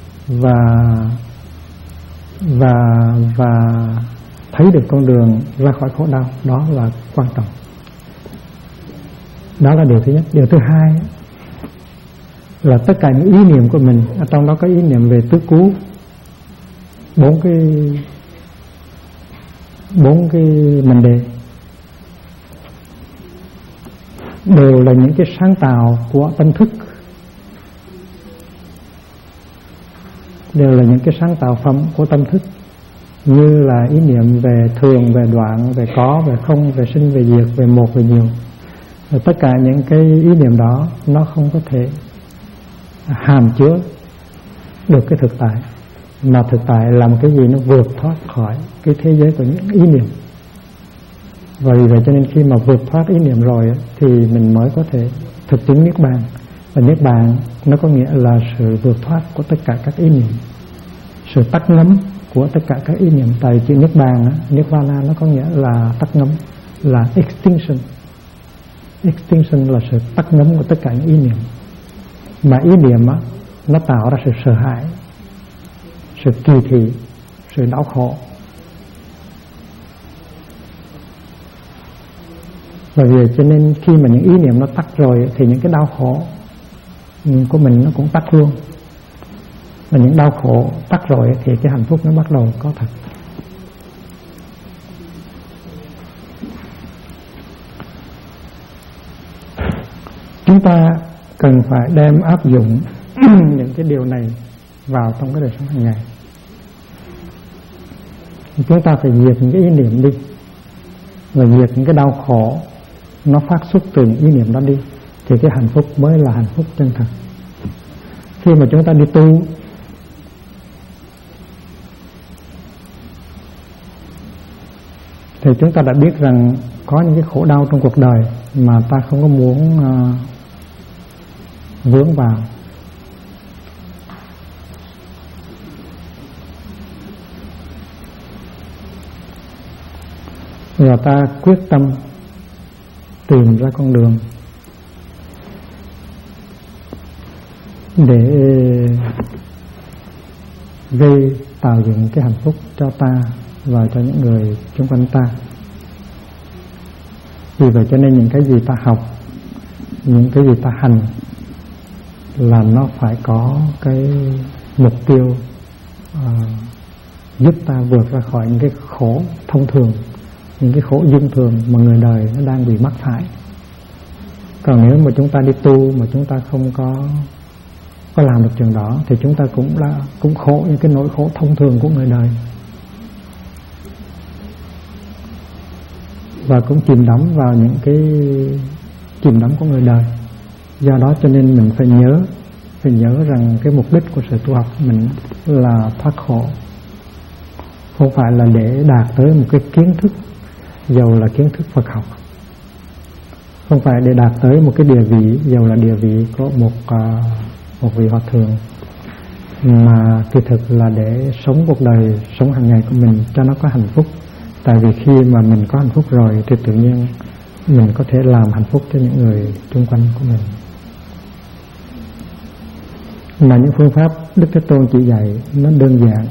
và thấy được con đường ra khỏi khổ đau, đó là quan trọng. Đó là điều thứ nhất. Điều thứ hai là tất cả những ý niệm của mình, ở trong đó có ý niệm về tứ cứu, bốn cái mệnh đề, đều là những cái sáng tạo của tâm thức, đều là những cái sáng tạo phẩm của tâm thức, như là ý niệm về thường, về đoạn, về có, về không, về sinh, về diệt, về một, về nhiều. Và tất cả những cái ý niệm đó nó không có thể hàm chứa được cái thực tại, mà thực tại là một cái gì nó vượt thoát khỏi cái thế giới của những ý niệm. Và vì vậy cho nên khi mà vượt thoát ý niệm rồi thì mình mới có thể thực chứng Niết Bàn. Và Niết Bàn nó có nghĩa là sự vượt thoát của tất cả các ý niệm, sự tắt ngấm của tất cả các ý niệm. Tại chữ Niết Bàn, Nirvana nó có nghĩa là tắt ngấm, là extinction. Extinction là sự tắt ngấm của tất cả những ý niệm. Mà ý niệm nó tạo ra sự sợ hãi, sự kỳ thị, sự đau khổ. Và vì cho nên khi mà những ý niệm nó tắt rồi thì những cái đau khổ của mình nó cũng tắt luôn. Và những đau khổ tắt rồi thì cái hạnh phúc nó bắt đầu có thật. Chúng ta cần phải đem áp dụng những cái điều này vào trong cái đời sống hàng ngày. Chúng ta phải diệt những cái ý niệm đi, và diệt những cái đau khổ nó phát xuất từ những ý niệm đó đi, thì cái hạnh phúc mới là hạnh phúc chân thật. Khi mà chúng ta đi tu thì chúng ta đã biết rằng có những cái khổ đau trong cuộc đời mà ta không có muốn vướng vào. Và ta quyết tâm tìm ra con đường để gây tạo dựng cái hạnh phúc cho ta và cho những người xung quanh ta. Vì vậy cho nên những cái gì ta học, những cái gì ta hành là nó phải có cái mục tiêu giúp ta vượt ra khỏi những cái khổ thông thường, những cái khổ dung thường mà người đời nó đang bị mắc phải. Còn nếu mà chúng ta đi tu mà chúng ta không có làm được chuyện đó thì chúng ta cũng khổ những cái nỗi khổ thông thường của người đời, và cũng chìm đắm vào những cái chìm đắm của người đời. Do đó cho nên mình phải nhớ rằng cái mục đích của sự tu học mình là thoát khổ, không phải là để đạt tới một cái kiến thức, dầu là kiến thức Phật học, không phải để đạt tới một cái địa vị, dầu là địa vị của một vị hòa thượng, mà kỳ thực là để sống cuộc đời, sống hàng ngày của mình cho nó có hạnh phúc. Tại vì khi mà mình có hạnh phúc rồi thì tự nhiên mình có thể làm hạnh phúc cho những người xung quanh của mình. Mà những phương pháp Đức Thế Tôn chỉ dạy nó đơn giản,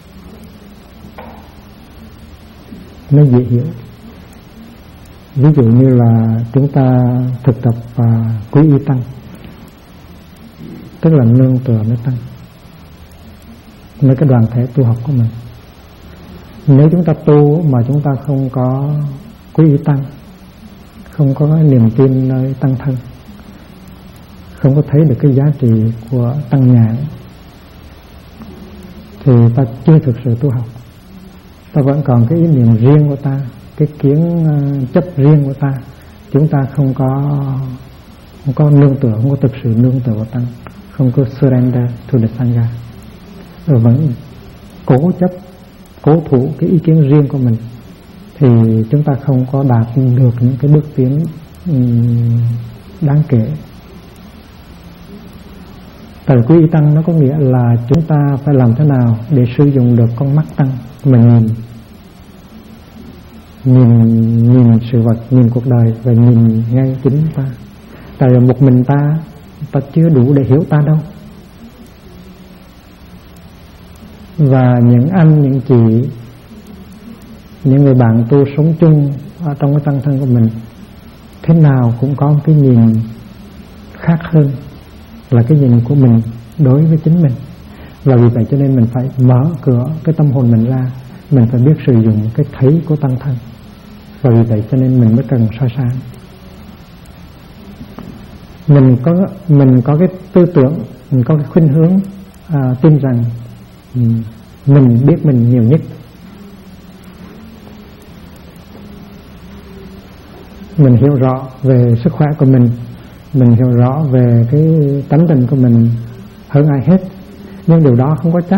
nó dễ hiểu. Ví dụ như là chúng ta thực tập và quý y tăng, tức là nương tựa với tăng, với cái đoàn thể tu học của mình. Nếu chúng ta tu mà chúng ta không có quý y tăng, không có niềm tin nơi tăng thân, không có thấy được cái giá trị của tăng nhãn, thì ta chưa thực sự tu học. Ta vẫn còn cái ý niệm riêng của ta, cái kiến chấp riêng của ta. Chúng ta không có nương tựa, không có thực sự nương tựa vào tăng, không có surrender to the sangha, rồi vẫn cố chấp, cố thủ cái ý kiến riêng của mình, thì chúng ta không có đạt được những cái bước tiến đáng kể. Từ quý y tăng nó có nghĩa là chúng ta phải làm thế nào để sử dụng được con mắt tăng mà nhìn sự vật, nhìn cuộc đời và nhìn ngay chính ta. Tại vì một mình ta chưa đủ để hiểu ta đâu. Và những anh, những chị, những người bạn tu sống chung ở trong cái tăng thân của mình, thế nào cũng có một cái nhìn khác hơn là cái nhìn của mình đối với chính mình. Và vì vậy cho nên mình phải mở cửa cái tâm hồn mình ra, mình phải biết sử dụng cái thấy của tăng thân. Và vì vậy cho nên mình mới cần soi sáng. Mình có cái tư tưởng, mình có cái khuynh hướng tin rằng mình biết mình nhiều nhất. Mình hiểu rõ về sức khỏe của mình hiểu rõ về cái tánh tình của mình hơn ai hết. Nhưng điều đó không có chắc.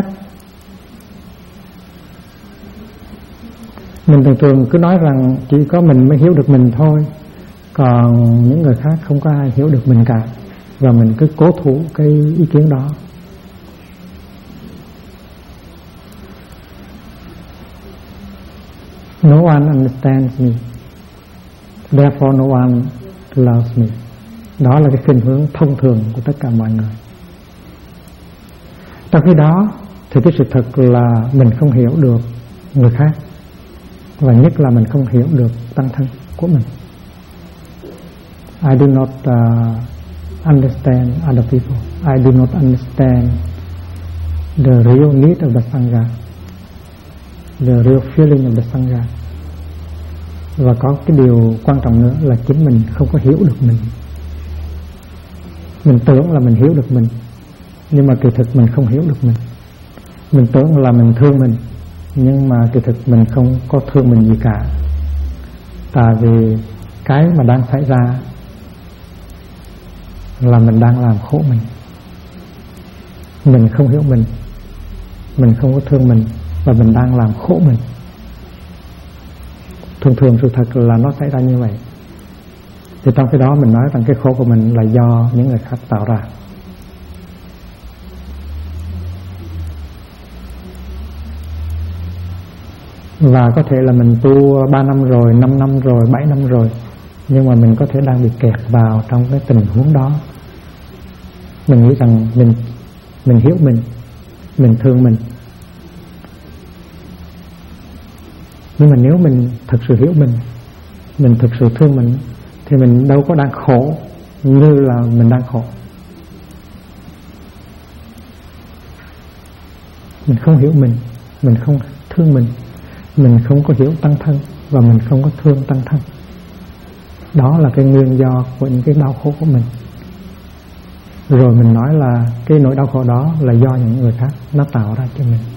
Mình thường cứ nói rằng chỉ có mình mới hiểu được mình thôi, còn những người khác không có ai hiểu được mình cả. Và mình cứ cố thủ cái ý kiến đó. No one understands me, therefore no one loves me. Đó là cái khuynh hướng thông thường của tất cả mọi người. Trong khi đó thì cái sự thật là mình không hiểu được người khác, và nhất là mình không hiểu được tăng thân của mình. I do not understand other people. I do not understand the real need of the Sangha, the real feeling of the Sangha. Và có cái điều quan trọng nữa là chính mình không có hiểu được mình. Mình tưởng là mình hiểu được mình, nhưng mà kỳ thực mình không hiểu được mình. Mình tưởng là mình thương mình, nhưng mà kỳ thực mình không có thương mình gì cả. Tại vì cái mà đang xảy ra là mình đang làm khổ mình. Mình không hiểu mình không có thương mình, và mình đang làm khổ mình. Thường sự thật là nó xảy ra như vậy. Thì trong cái đó mình nói rằng cái khổ của mình là do những người khác tạo ra. Và có thể là mình tu 3 năm rồi, 5 năm rồi, 7 năm rồi, nhưng mà mình có thể đang bị kẹt vào trong cái tình huống đó. Mình nghĩ rằng mình hiểu mình thương mình. Nhưng mà nếu mình thực sự hiểu mình thực sự thương mình, thì mình đâu có đang khổ như là mình đang khổ. Mình không hiểu mình không thương mình không có hiểu tăng thân, và mình không có thương tăng thân. Đó là cái nguyên do của những cái đau khổ của mình. Rồi mình nói là cái nỗi đau khổ đó là do những người khác nó tạo ra cho mình.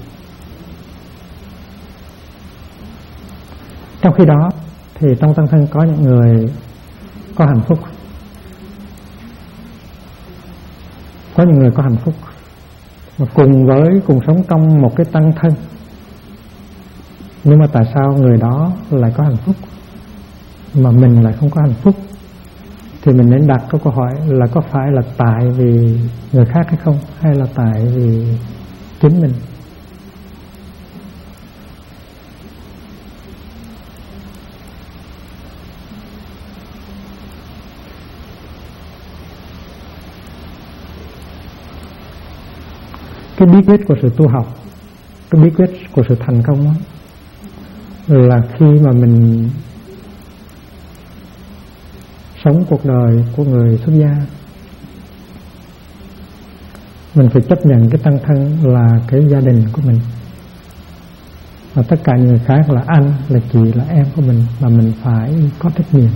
Trong khi đó thì trong tăng thân có những người có hạnh phúc, có những người có hạnh phúc mà cùng sống trong một cái tăng thân. Nhưng mà tại sao người đó lại có hạnh phúc mà mình lại không có hạnh phúc? Thì mình nên đặt câu hỏi là có phải là tại vì người khác hay không, hay là tại vì chính mình? Cái bí quyết của sự tu học, cái bí quyết của sự thành công đó, là khi mà mình sống cuộc đời của người xuất gia, mình phải chấp nhận cái tăng thân là cái gia đình của mình, và tất cả những người khác là anh, là chị, là em của mình, mà mình phải có trách nhiệm.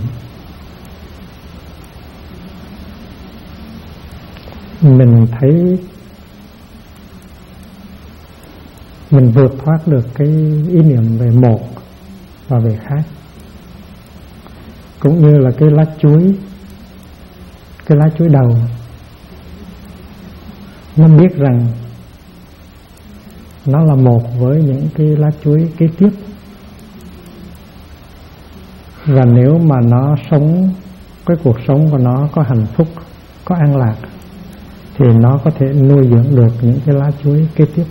Mình thấy mình vượt thoát được cái ý niệm về một và về khác. Cũng như là cái lá chuối đầu, nó biết rằng nó là một với những cái lá chuối kế tiếp, và nếu mà nó sống cái cuộc sống của nó có hạnh phúc, có an lạc, thì nó có thể nuôi dưỡng được những cái lá chuối kế tiếp.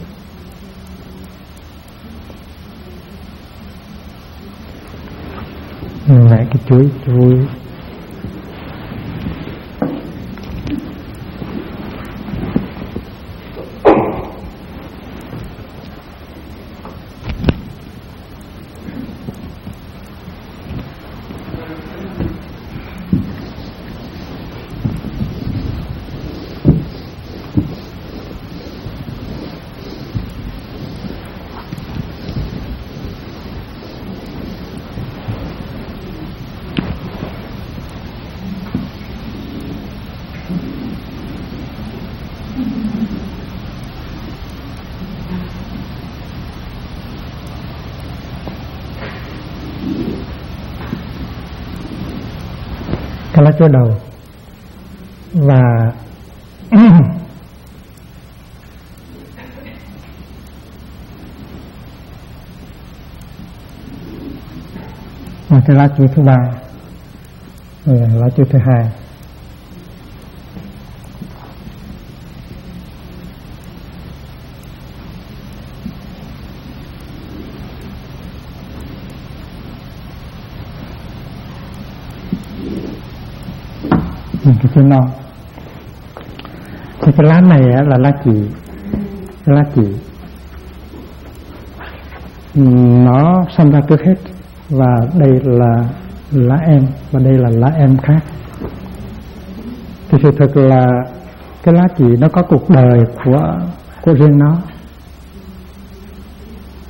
Vẽ cái chuối vui. Cái lá chuối đầu, và cái lá chuối thứ ba, lá chuối thứ hai. Cái chuối non. Thì cái lá này là lá chỉ, nó xâm ra trước hết, và đây là lá em, và đây là lá em khác. Thì sự thật là cái lá chỉ nó có cuộc đời của riêng nó,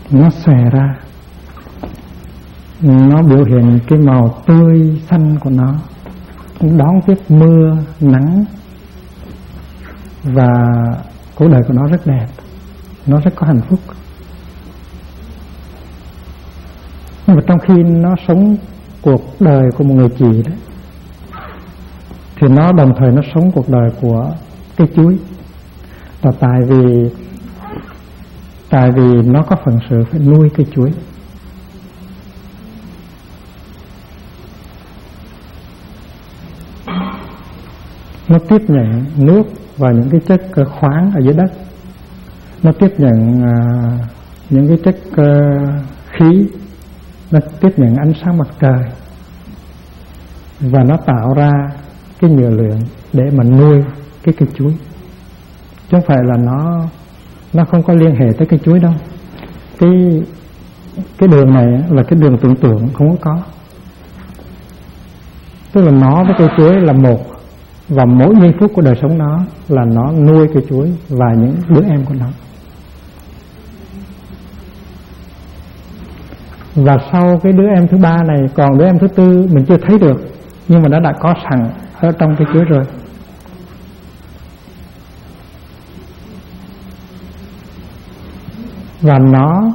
nó xòe ra, nó biểu hiện cái màu tươi xanh của nó, đón tiếp mưa nắng, và cuộc đời của nó rất đẹp, nó rất có hạnh phúc. Nhưng mà trong khi nó sống cuộc đời của một người chị đấy, thì nó đồng thời nó sống cuộc đời của cây chuối. Và tại vì nó có phận sự phải nuôi cây chuối. Nó tiếp nhận nước và những cái chất khoáng ở dưới đất, nó tiếp nhận những cái chất khí, nó tiếp nhận ánh sáng mặt trời, và nó tạo ra cái nhựa luyện để mà nuôi cái cây chuối. Chứ không phải là nó không có liên hệ tới cây chuối đâu. Cái đường này là cái đường tưởng tượng, không có. Tức là nó với cây chuối là một, và mỗi giây phút của đời sống nó là nó nuôi cây chuối và những đứa em của nó. Và sau cái đứa em thứ ba này, còn đứa em thứ tư mình chưa thấy được, nhưng mà nó đã có sẵn ở trong cây chuối rồi. Và nó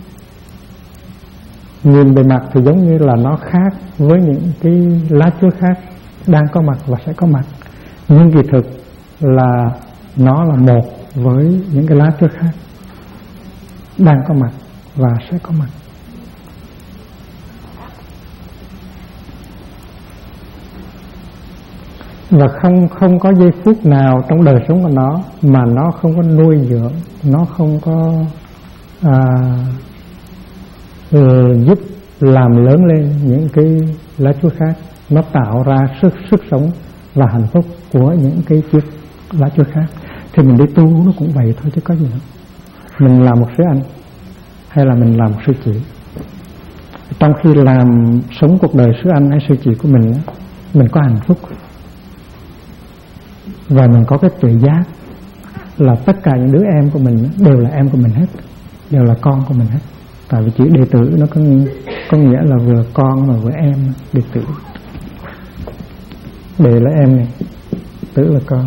nhìn bề mặt thì giống như là nó khác với những cái lá chuối khác đang có mặt và sẽ có mặt, nhưng kỳ thực là nó là một với những cái lá chuối khác đang có mặt và sẽ có mặt. Và không có giây phút nào trong đời sống của nó mà nó không có nuôi dưỡng, nó không có giúp làm lớn lên những cái lá chuối khác. Nó tạo ra sức sống và hạnh phúc của những cái chiếc lá chuối khác. Thì mình đi tu nó cũng vậy thôi chứ có gì nữa. Mình làm một sư anh hay là mình làm một sư chị, trong khi làm sống cuộc đời sư anh hay sư chị của mình có hạnh phúc, và mình có cái tự giác là tất cả những đứa em của mình đều là em của mình hết, đều là con của mình hết. Tại vì chữ đệ tử nó có nghĩa là vừa con mà vừa em. Đệ tử, đệ là em này, tử là con.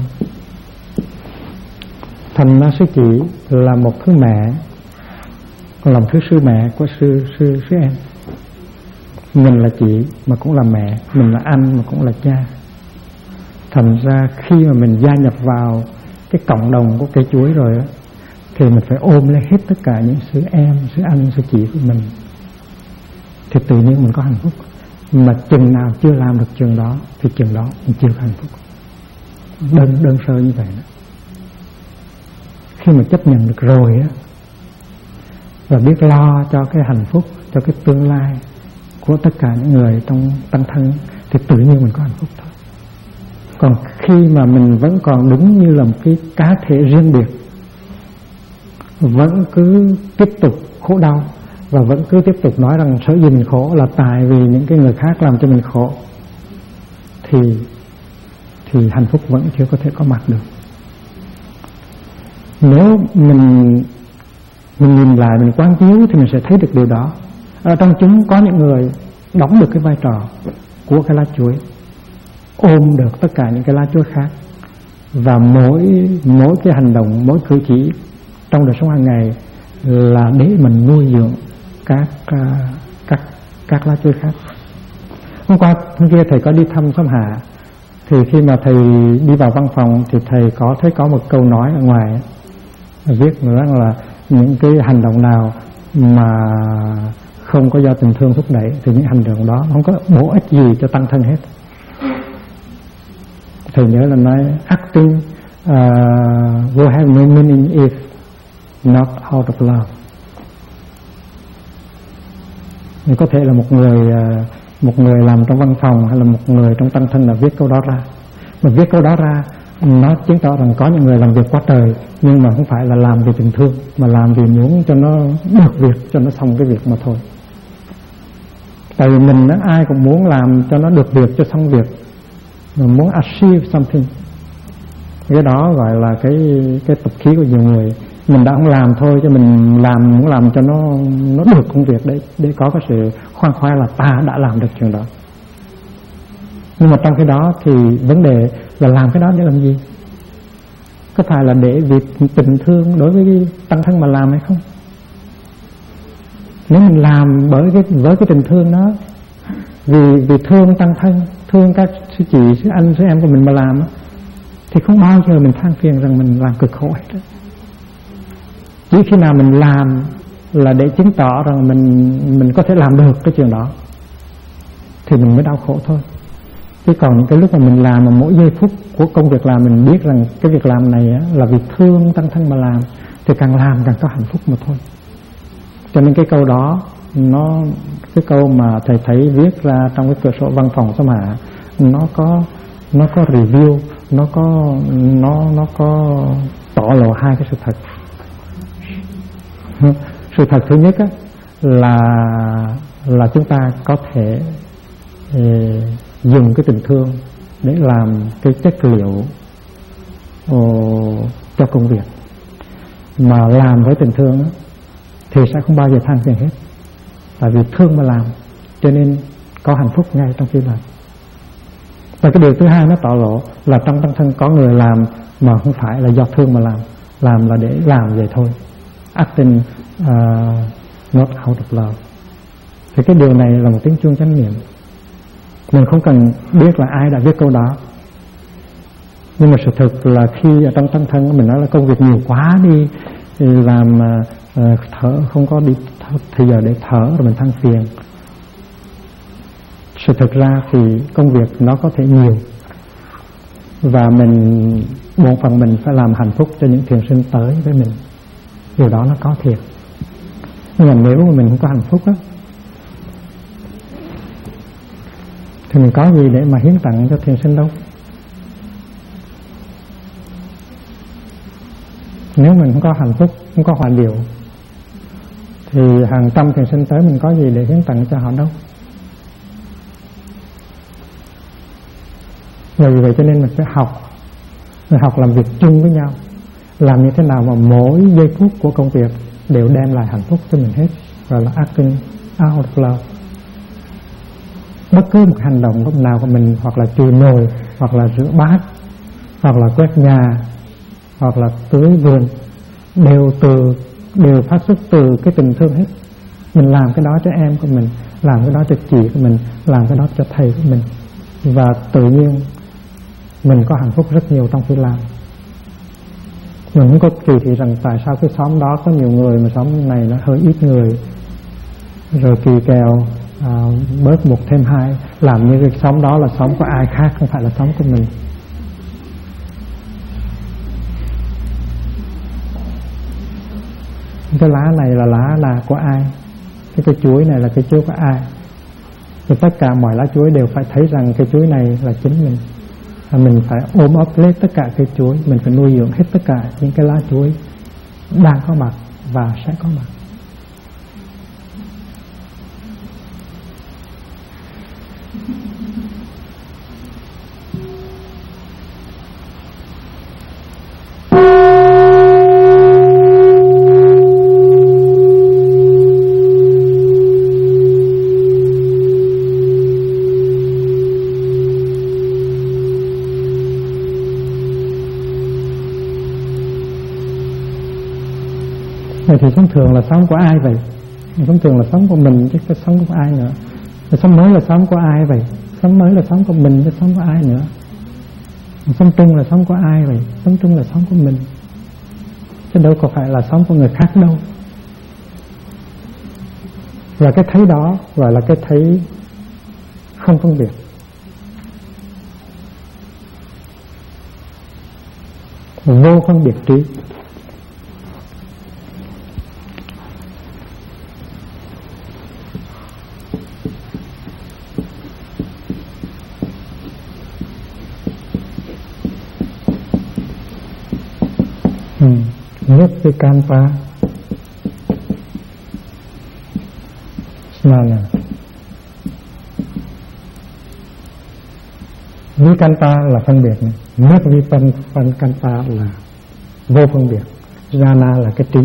Thành ra sư chị là một thứ mẹ, còn làm thứ sư mẹ của sư em. Mình là chị mà cũng là mẹ, mình là anh mà cũng là cha. Thành ra khi mà mình gia nhập vào cái cộng đồng của cây chuối rồi đó, thì mình phải ôm lấy hết tất cả những sư em, sư anh, sư chị của mình, thì tự nhiên mình có hạnh phúc. Mà chừng nào chưa làm được chừng đó thì chừng đó mình chưa có hạnh phúc. Đơn sơ như vậy đó. Khi mà chấp nhận được rồi á, và biết lo cho cái hạnh phúc, cho cái tương lai của tất cả những người trong tăng thân, thì tự nhiên mình có hạnh phúc thôi. Còn khi mà mình vẫn còn đứng như là một cái cá thể riêng biệt, vẫn cứ tiếp tục khổ đau, và vẫn cứ tiếp tục nói rằng sở dĩ mình khổ là tại vì những cái người khác làm cho mình khổ, thì hạnh phúc vẫn chưa có thể có mặt được. Nếu mình nhìn lại, mình quán chiếu thì mình sẽ thấy được điều đó. Ở trong chúng có những người đóng được cái vai trò của cái lá chuối, ôm được tất cả những cái lá chuối khác, và mỗi cái hành động, mỗi cử chỉ trong đời sống hàng ngày là để mình nuôi dưỡng các lá chuối khác. Hôm qua hôm kia thầy có đi thăm Khám Hạ, thì khi mà thầy đi vào văn phòng thì thầy thấy có một câu nói ở ngoài viết nữa là những cái hành động nào mà không có do tình thương thúc đẩy thì những hành động đó không có bổ ích gì cho tăng thân hết. Thầy nhớ là nói acting will have no meaning if not out of love. Nhưng có thể là một người làm trong văn phòng hay là một người trong tăng thân là viết câu đó ra, mà viết câu đó ra nó chứng tỏ rằng có những người làm việc quá trời, nhưng mà không phải là làm vì tình thương, mà làm vì muốn cho nó được việc, cho nó xong cái việc mà thôi. Tại vì mình ai cũng muốn làm cho nó được việc, cho xong việc, mình muốn achieve something. Cái đó gọi là cái tập khí của nhiều người. Mình đã không làm thôi, cho mình muốn làm cho nó được công việc để có cái sự khoan khoái là ta đã làm được chuyện đó. Nhưng mà trong cái đó thì vấn đề là làm cái đó để làm gì? Có phải là để vì tình thương đối với cái tăng thân mà làm hay không? Nếu mình làm với cái tình thương đó, vì thương tăng thân, thương các sư chị, sư anh, sư em của mình mà làm đó, thì không bao giờ mình than phiền rằng mình làm cực khổ hết đó. Chỉ khi nào mình làm là để chứng tỏ rằng mình có thể làm được cái chuyện đó thì mình mới đau khổ thôi. Chứ còn những cái lúc mà mình làm mà mỗi giây phút của công việc làm mình biết rằng cái việc làm này á, là vì thương tăng thân mà làm, thì càng làm càng có hạnh phúc mà thôi. Cho nên cái câu đó, cái câu mà thầy thấy viết ra trong cái cửa sổ văn phòng Tâm Hạ, nó có review, nó có tỏ lộ hai cái sự thật. Sự thật thứ nhất á, là chúng ta có thể dùng cái tình thương để làm cái chất liệu cho công việc. Mà làm với tình thương á, thì sẽ không bao giờ than phiền hết. Tại vì thương mà làm, cho nên có hạnh phúc ngay trong khi làm. Và cái điều thứ hai nó tỏ lộ là trong tăng thân có người làm mà không phải là do thương mà làm là để làm vậy thôi. Acting not out of love. Thì cái điều này là một tiếng chuông chánh niệm. Mình không cần biết là ai đã viết câu đó, nhưng mà sự thực là khi ở trong tăng thân mình nói là công việc nhiều quá đi làm thở không có đi thì giờ để thở rồi mình than phiền. Sự thực ra thì công việc nó có thể nhiều, và bổn phận mình phải làm hạnh phúc cho những thiền sinh tới với mình. Điều đó nó có thiệt. Nhưng mà nếu mà mình không có hạnh phúc á, thì mình có gì để mà hiến tặng cho thiền sinh đâu. Nếu mình không có hạnh phúc, không có hòa điệu, thì hàng trăm thiền sinh tới mình có gì để hiến tặng cho họ đâu. Vì vậy cho nên mình phải học làm việc chung với nhau, làm như thế nào mà mỗi giây phút của công việc đều đem lại hạnh phúc cho mình hết, gọi là acting out of love. Bất cứ một hành động lúc nào của mình, hoặc là chùi nồi, hoặc là rửa bát, hoặc là quét nhà, hoặc là tưới vườn, đều phát xuất từ cái tình thương hết. Mình làm cái đó cho em của mình, làm cái đó cho chị của mình, làm cái đó cho thầy của mình, và tự nhiên mình có hạnh phúc rất nhiều trong khi làm. Mình không có kỳ thị rằng tại sao cái xóm đó có nhiều người mà xóm này nó hơi ít người, rồi kỳ kèo bớt một thêm hai, làm như cái xóm đó là xóm của ai khác, không phải là xóm của mình. Cái lá này là lá của ai, cái chuối này là cái chuối của ai. Thì tất cả mọi lá chuối đều phải thấy rằng cái chuối này là chính mình. Mình phải ôm ấp lấy tất cả cây chuối, mình phải nuôi dưỡng hết tất cả những cái lá chuối đang có mặt và sẽ có mặt. Thì sống thường là sống của ai vậy? Sống thường là sống của mình chứ cái sống của ai nữa. Sống mới là sống của ai vậy? Sống mới là sống của mình chứ sống của ai nữa. Sống chung là sống của ai vậy? Sống chung là sống của mình, chứ đâu có phải là sống của người khác đâu. Và cái thấy đó gọi là cái thấy không phân biệt. Vô phân biệt trí. Nirvikalpa Snana. Vikalpa là phân biệt, Nirvikalpa là vô phân biệt. Jhana là cái trí.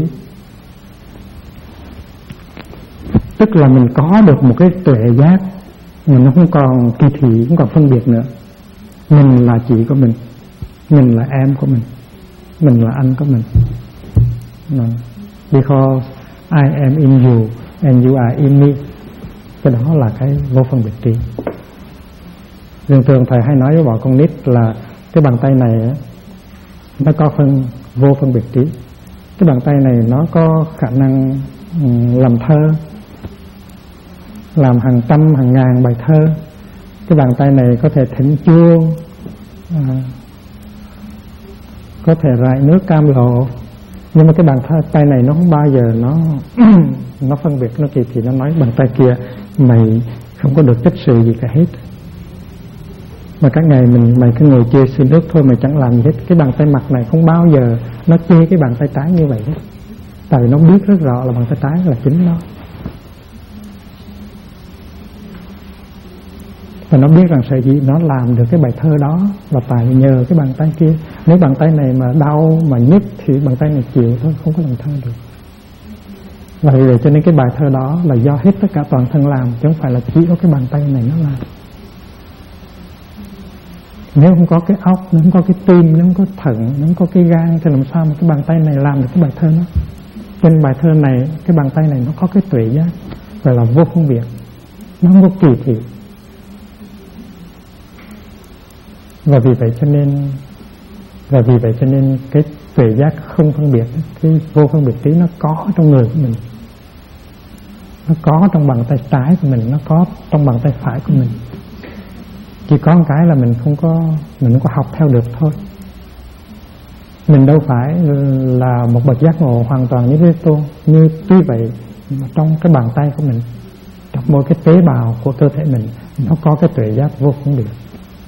Tức là mình có được một cái tuệ giác, mình nó không còn kỳ thị, không còn phân biệt nữa. Mình là chị của mình là em của mình là anh của mình. Because I am in you and you are in me. Cái đó là cái vô phân biệt trí. Thường thầy hay nói với bọn con nít là cái bàn tay này á, nó có vô phân biệt trí. Cái bàn tay này nó có khả năng làm thơ, làm hàng trăm hàng ngàn bài thơ. Cái bàn tay này có thể thỉnh chuông, có thể rải nước cam lộ. Nhưng mà cái bàn tay này nó không bao giờ nó phân biệt, nó kỳ thị, nó nói bàn tay kia mày không có được tích sự gì cả hết. Mà các ngày mày cứ ngồi chê xin nước thôi, mày chẳng làm gì hết. Cái bàn tay mặt này không bao giờ nó chê cái bàn tay trái như vậy hết. Tại vì nó biết rất rõ là bàn tay trái là chính nó. Và nó biết rằng sở dĩ nó làm được cái bài thơ đó là tại nhờ cái bàn tay kia. Nếu bàn tay này mà đau mà nhức thì bàn tay này chịu thôi, không có làm thơ được. Vậy cho nên cái bài thơ đó là do hết tất cả toàn thân làm, chứ không phải là chỉ có cái bàn tay này nó làm. Nếu không có cái óc, nếu không có cái tim, nếu không có thận, nếu không có cái gan thì làm sao mà cái bàn tay này làm được cái bài thơ đó. Trên bài thơ này, cái bàn tay này nó có cái tuệ giác, gọi là vô phân biệt, nó không có kỳ thị. Và vì vậy cho nên cái tuệ giác không phân biệt, cái vô phân biệt trí nó có trong người của mình, nó có trong bàn tay trái của mình, nó có trong bàn tay phải của mình. Chỉ có một cái là mình không có học theo được thôi. Mình đâu phải là một bậc giác ngộ hoàn toàn như Thế Tôn. Như tuy vậy mà trong cái bàn tay của mình, trong mỗi cái tế bào của cơ thể mình, nó có cái tuệ giác vô phân biệt.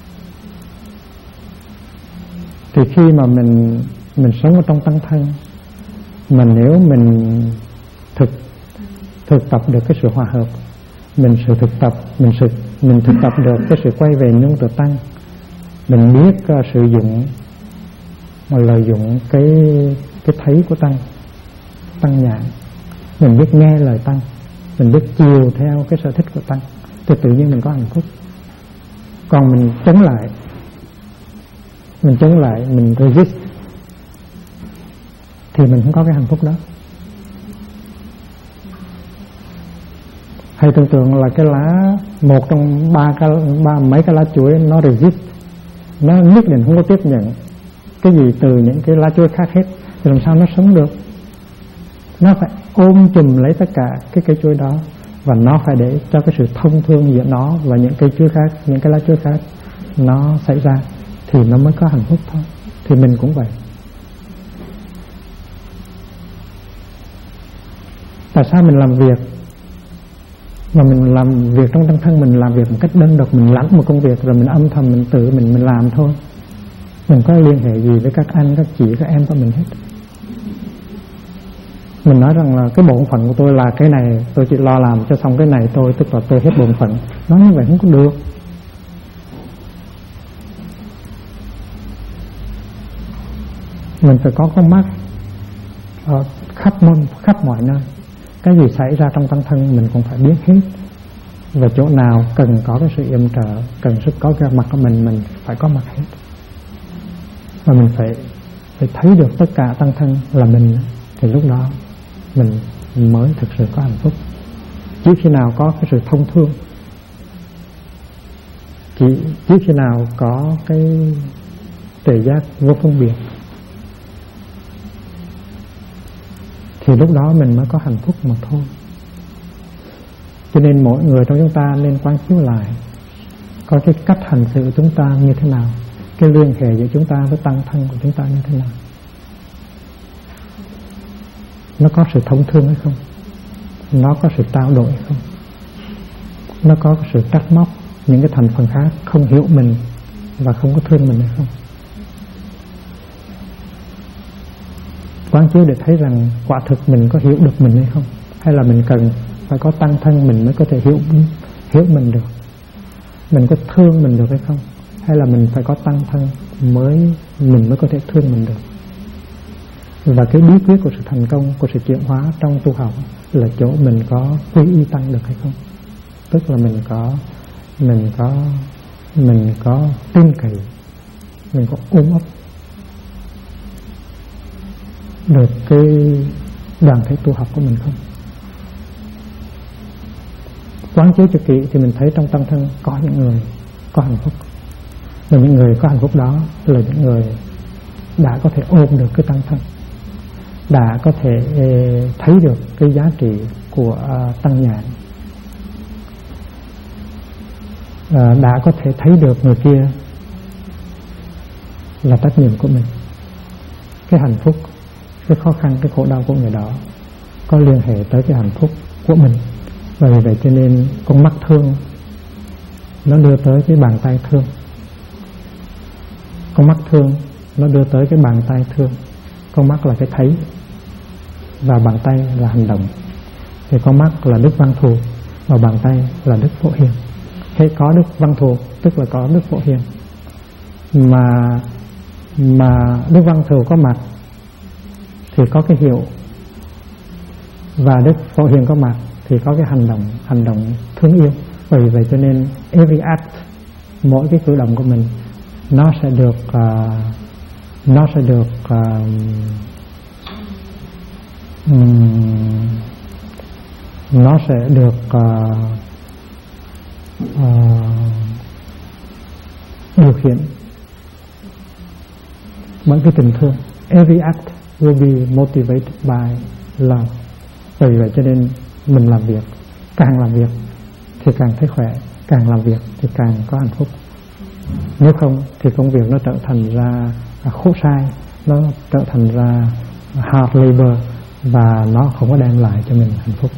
Thì khi mà mình sống ở trong tăng thân, mà nếu mình thực tập được cái sự hòa hợp, mình thực tập được cái sự quay về nương tựa tăng, mình biết sử dụng mà lợi dụng cái thấy của tăng nhãn, mình biết nghe lời tăng, mình biết chiều theo cái sở thích của tăng, thì tự nhiên mình có hạnh phúc. Còn mình chống lại, mình resist thì mình không có cái hạnh phúc đó. Hay tưởng tượng là cái lá, một trong mấy cái lá chuối nó resist, nó nhất định không có tiếp nhận cái gì từ những cái lá chuối khác hết, thì làm sao nó sống được? Nó phải ôm chùm lấy tất cả cái cây chuối đó, và nó phải để cho cái sự thông thương giữa nó và những cây chuối khác, những cái lá chuối khác nó xảy ra, thì nó mới có hạnh phúc thôi. Thì mình cũng vậy. Tại sao mình làm việc mà mình làm việc trong tăng thân, mình làm việc một cách đơn độc, mình lãnh một công việc rồi mình âm thầm mình tự mình làm thôi, mình có liên hệ gì với các anh, các chị, các em của mình hết. Mình nói rằng là cái bổn phận của tôi là cái này, tôi chỉ lo làm cho xong cái này thôi, tức là tôi hết bổn phận. Nói như vậy không có được. Mình phải có con mắt ở khắp mọi nơi. Cái gì xảy ra trong tăng thân mình cũng phải biết hết. Và chỗ nào cần có cái sự yểm trợ, cần sức có cái mặt của mình phải có mặt hết. Và mình phải thấy được tất cả tăng thân là mình, thì lúc đó mình mới thực sự có hạnh phúc. Chỉ khi nào có cái sự thông thương, chỉ khi nào có cái tuệ giác vô phân biệt, thì lúc đó mình mới có hạnh phúc mà thôi. Cho nên mỗi người trong chúng ta nên quán chiếu lại coi cái cách hành xử của chúng ta như thế nào, cái liên hệ giữa chúng ta với tăng thân của chúng ta như thế nào. Nó có sự thông thương hay không? Nó có sự trao đổi hay không? Nó có sự trách móc những cái thành phần khác không hiểu mình và không có thương mình hay không? Quán chiếu để thấy rằng quả thực mình có hiểu được mình hay không, hay là mình cần phải có tăng thân mình mới có thể hiểu mình được, mình có thương mình được hay không, hay là mình phải có tăng thân mình mới có thể thương mình được. Và cái bí quyết của sự thành công, của sự chuyển hóa trong tu học là chỗ mình có quy y tăng được hay không. Tức là mình có tin cậy, mình có ôm ấp được cái đoàn thể tu học của mình không. Quán chiếu cho kỹ thì mình thấy trong tâm thân có những người có hạnh phúc, và những người có hạnh phúc đó là những người đã có thể ôm được cái tâm thân, đã có thể thấy được cái giá trị của tăng nhãn, đã có thể thấy được người kia là trách nhiệm của mình. Cái hạnh phúc, cái khó khăn, cái khổ đau của người đó có liên hệ tới cái hạnh phúc của mình. Và vì vậy cho nên con mắt thương nó đưa tới cái bàn tay thương, con mắt thương nó đưa tới cái bàn tay thương. Con mắt là cái thấy và bàn tay là hành động. Thì con mắt là Đức Văn Thù và bàn tay là Đức Phổ Hiền. Hễ có Đức Văn Thù tức là có Đức Phổ Hiền. Mà Đức Văn Thù có mặt thì có cái hiệu, và Đức Phổ Hiền có mặt thì có cái hành động thương yêu. Vì vậy cho nên every act, mỗi cái cử động của mình nó sẽ được điều khiển bởi cái tình thương. Every act will be motivated by love. Vì vậy cho nên mình làm việc, càng làm việc thì càng thấy khỏe, càng làm việc thì càng có hạnh phúc. Nếu không thì công việc nó trở thành ra khổ sai, nó trở thành ra hard labor, và nó không có đem lại cho mình hạnh phúc.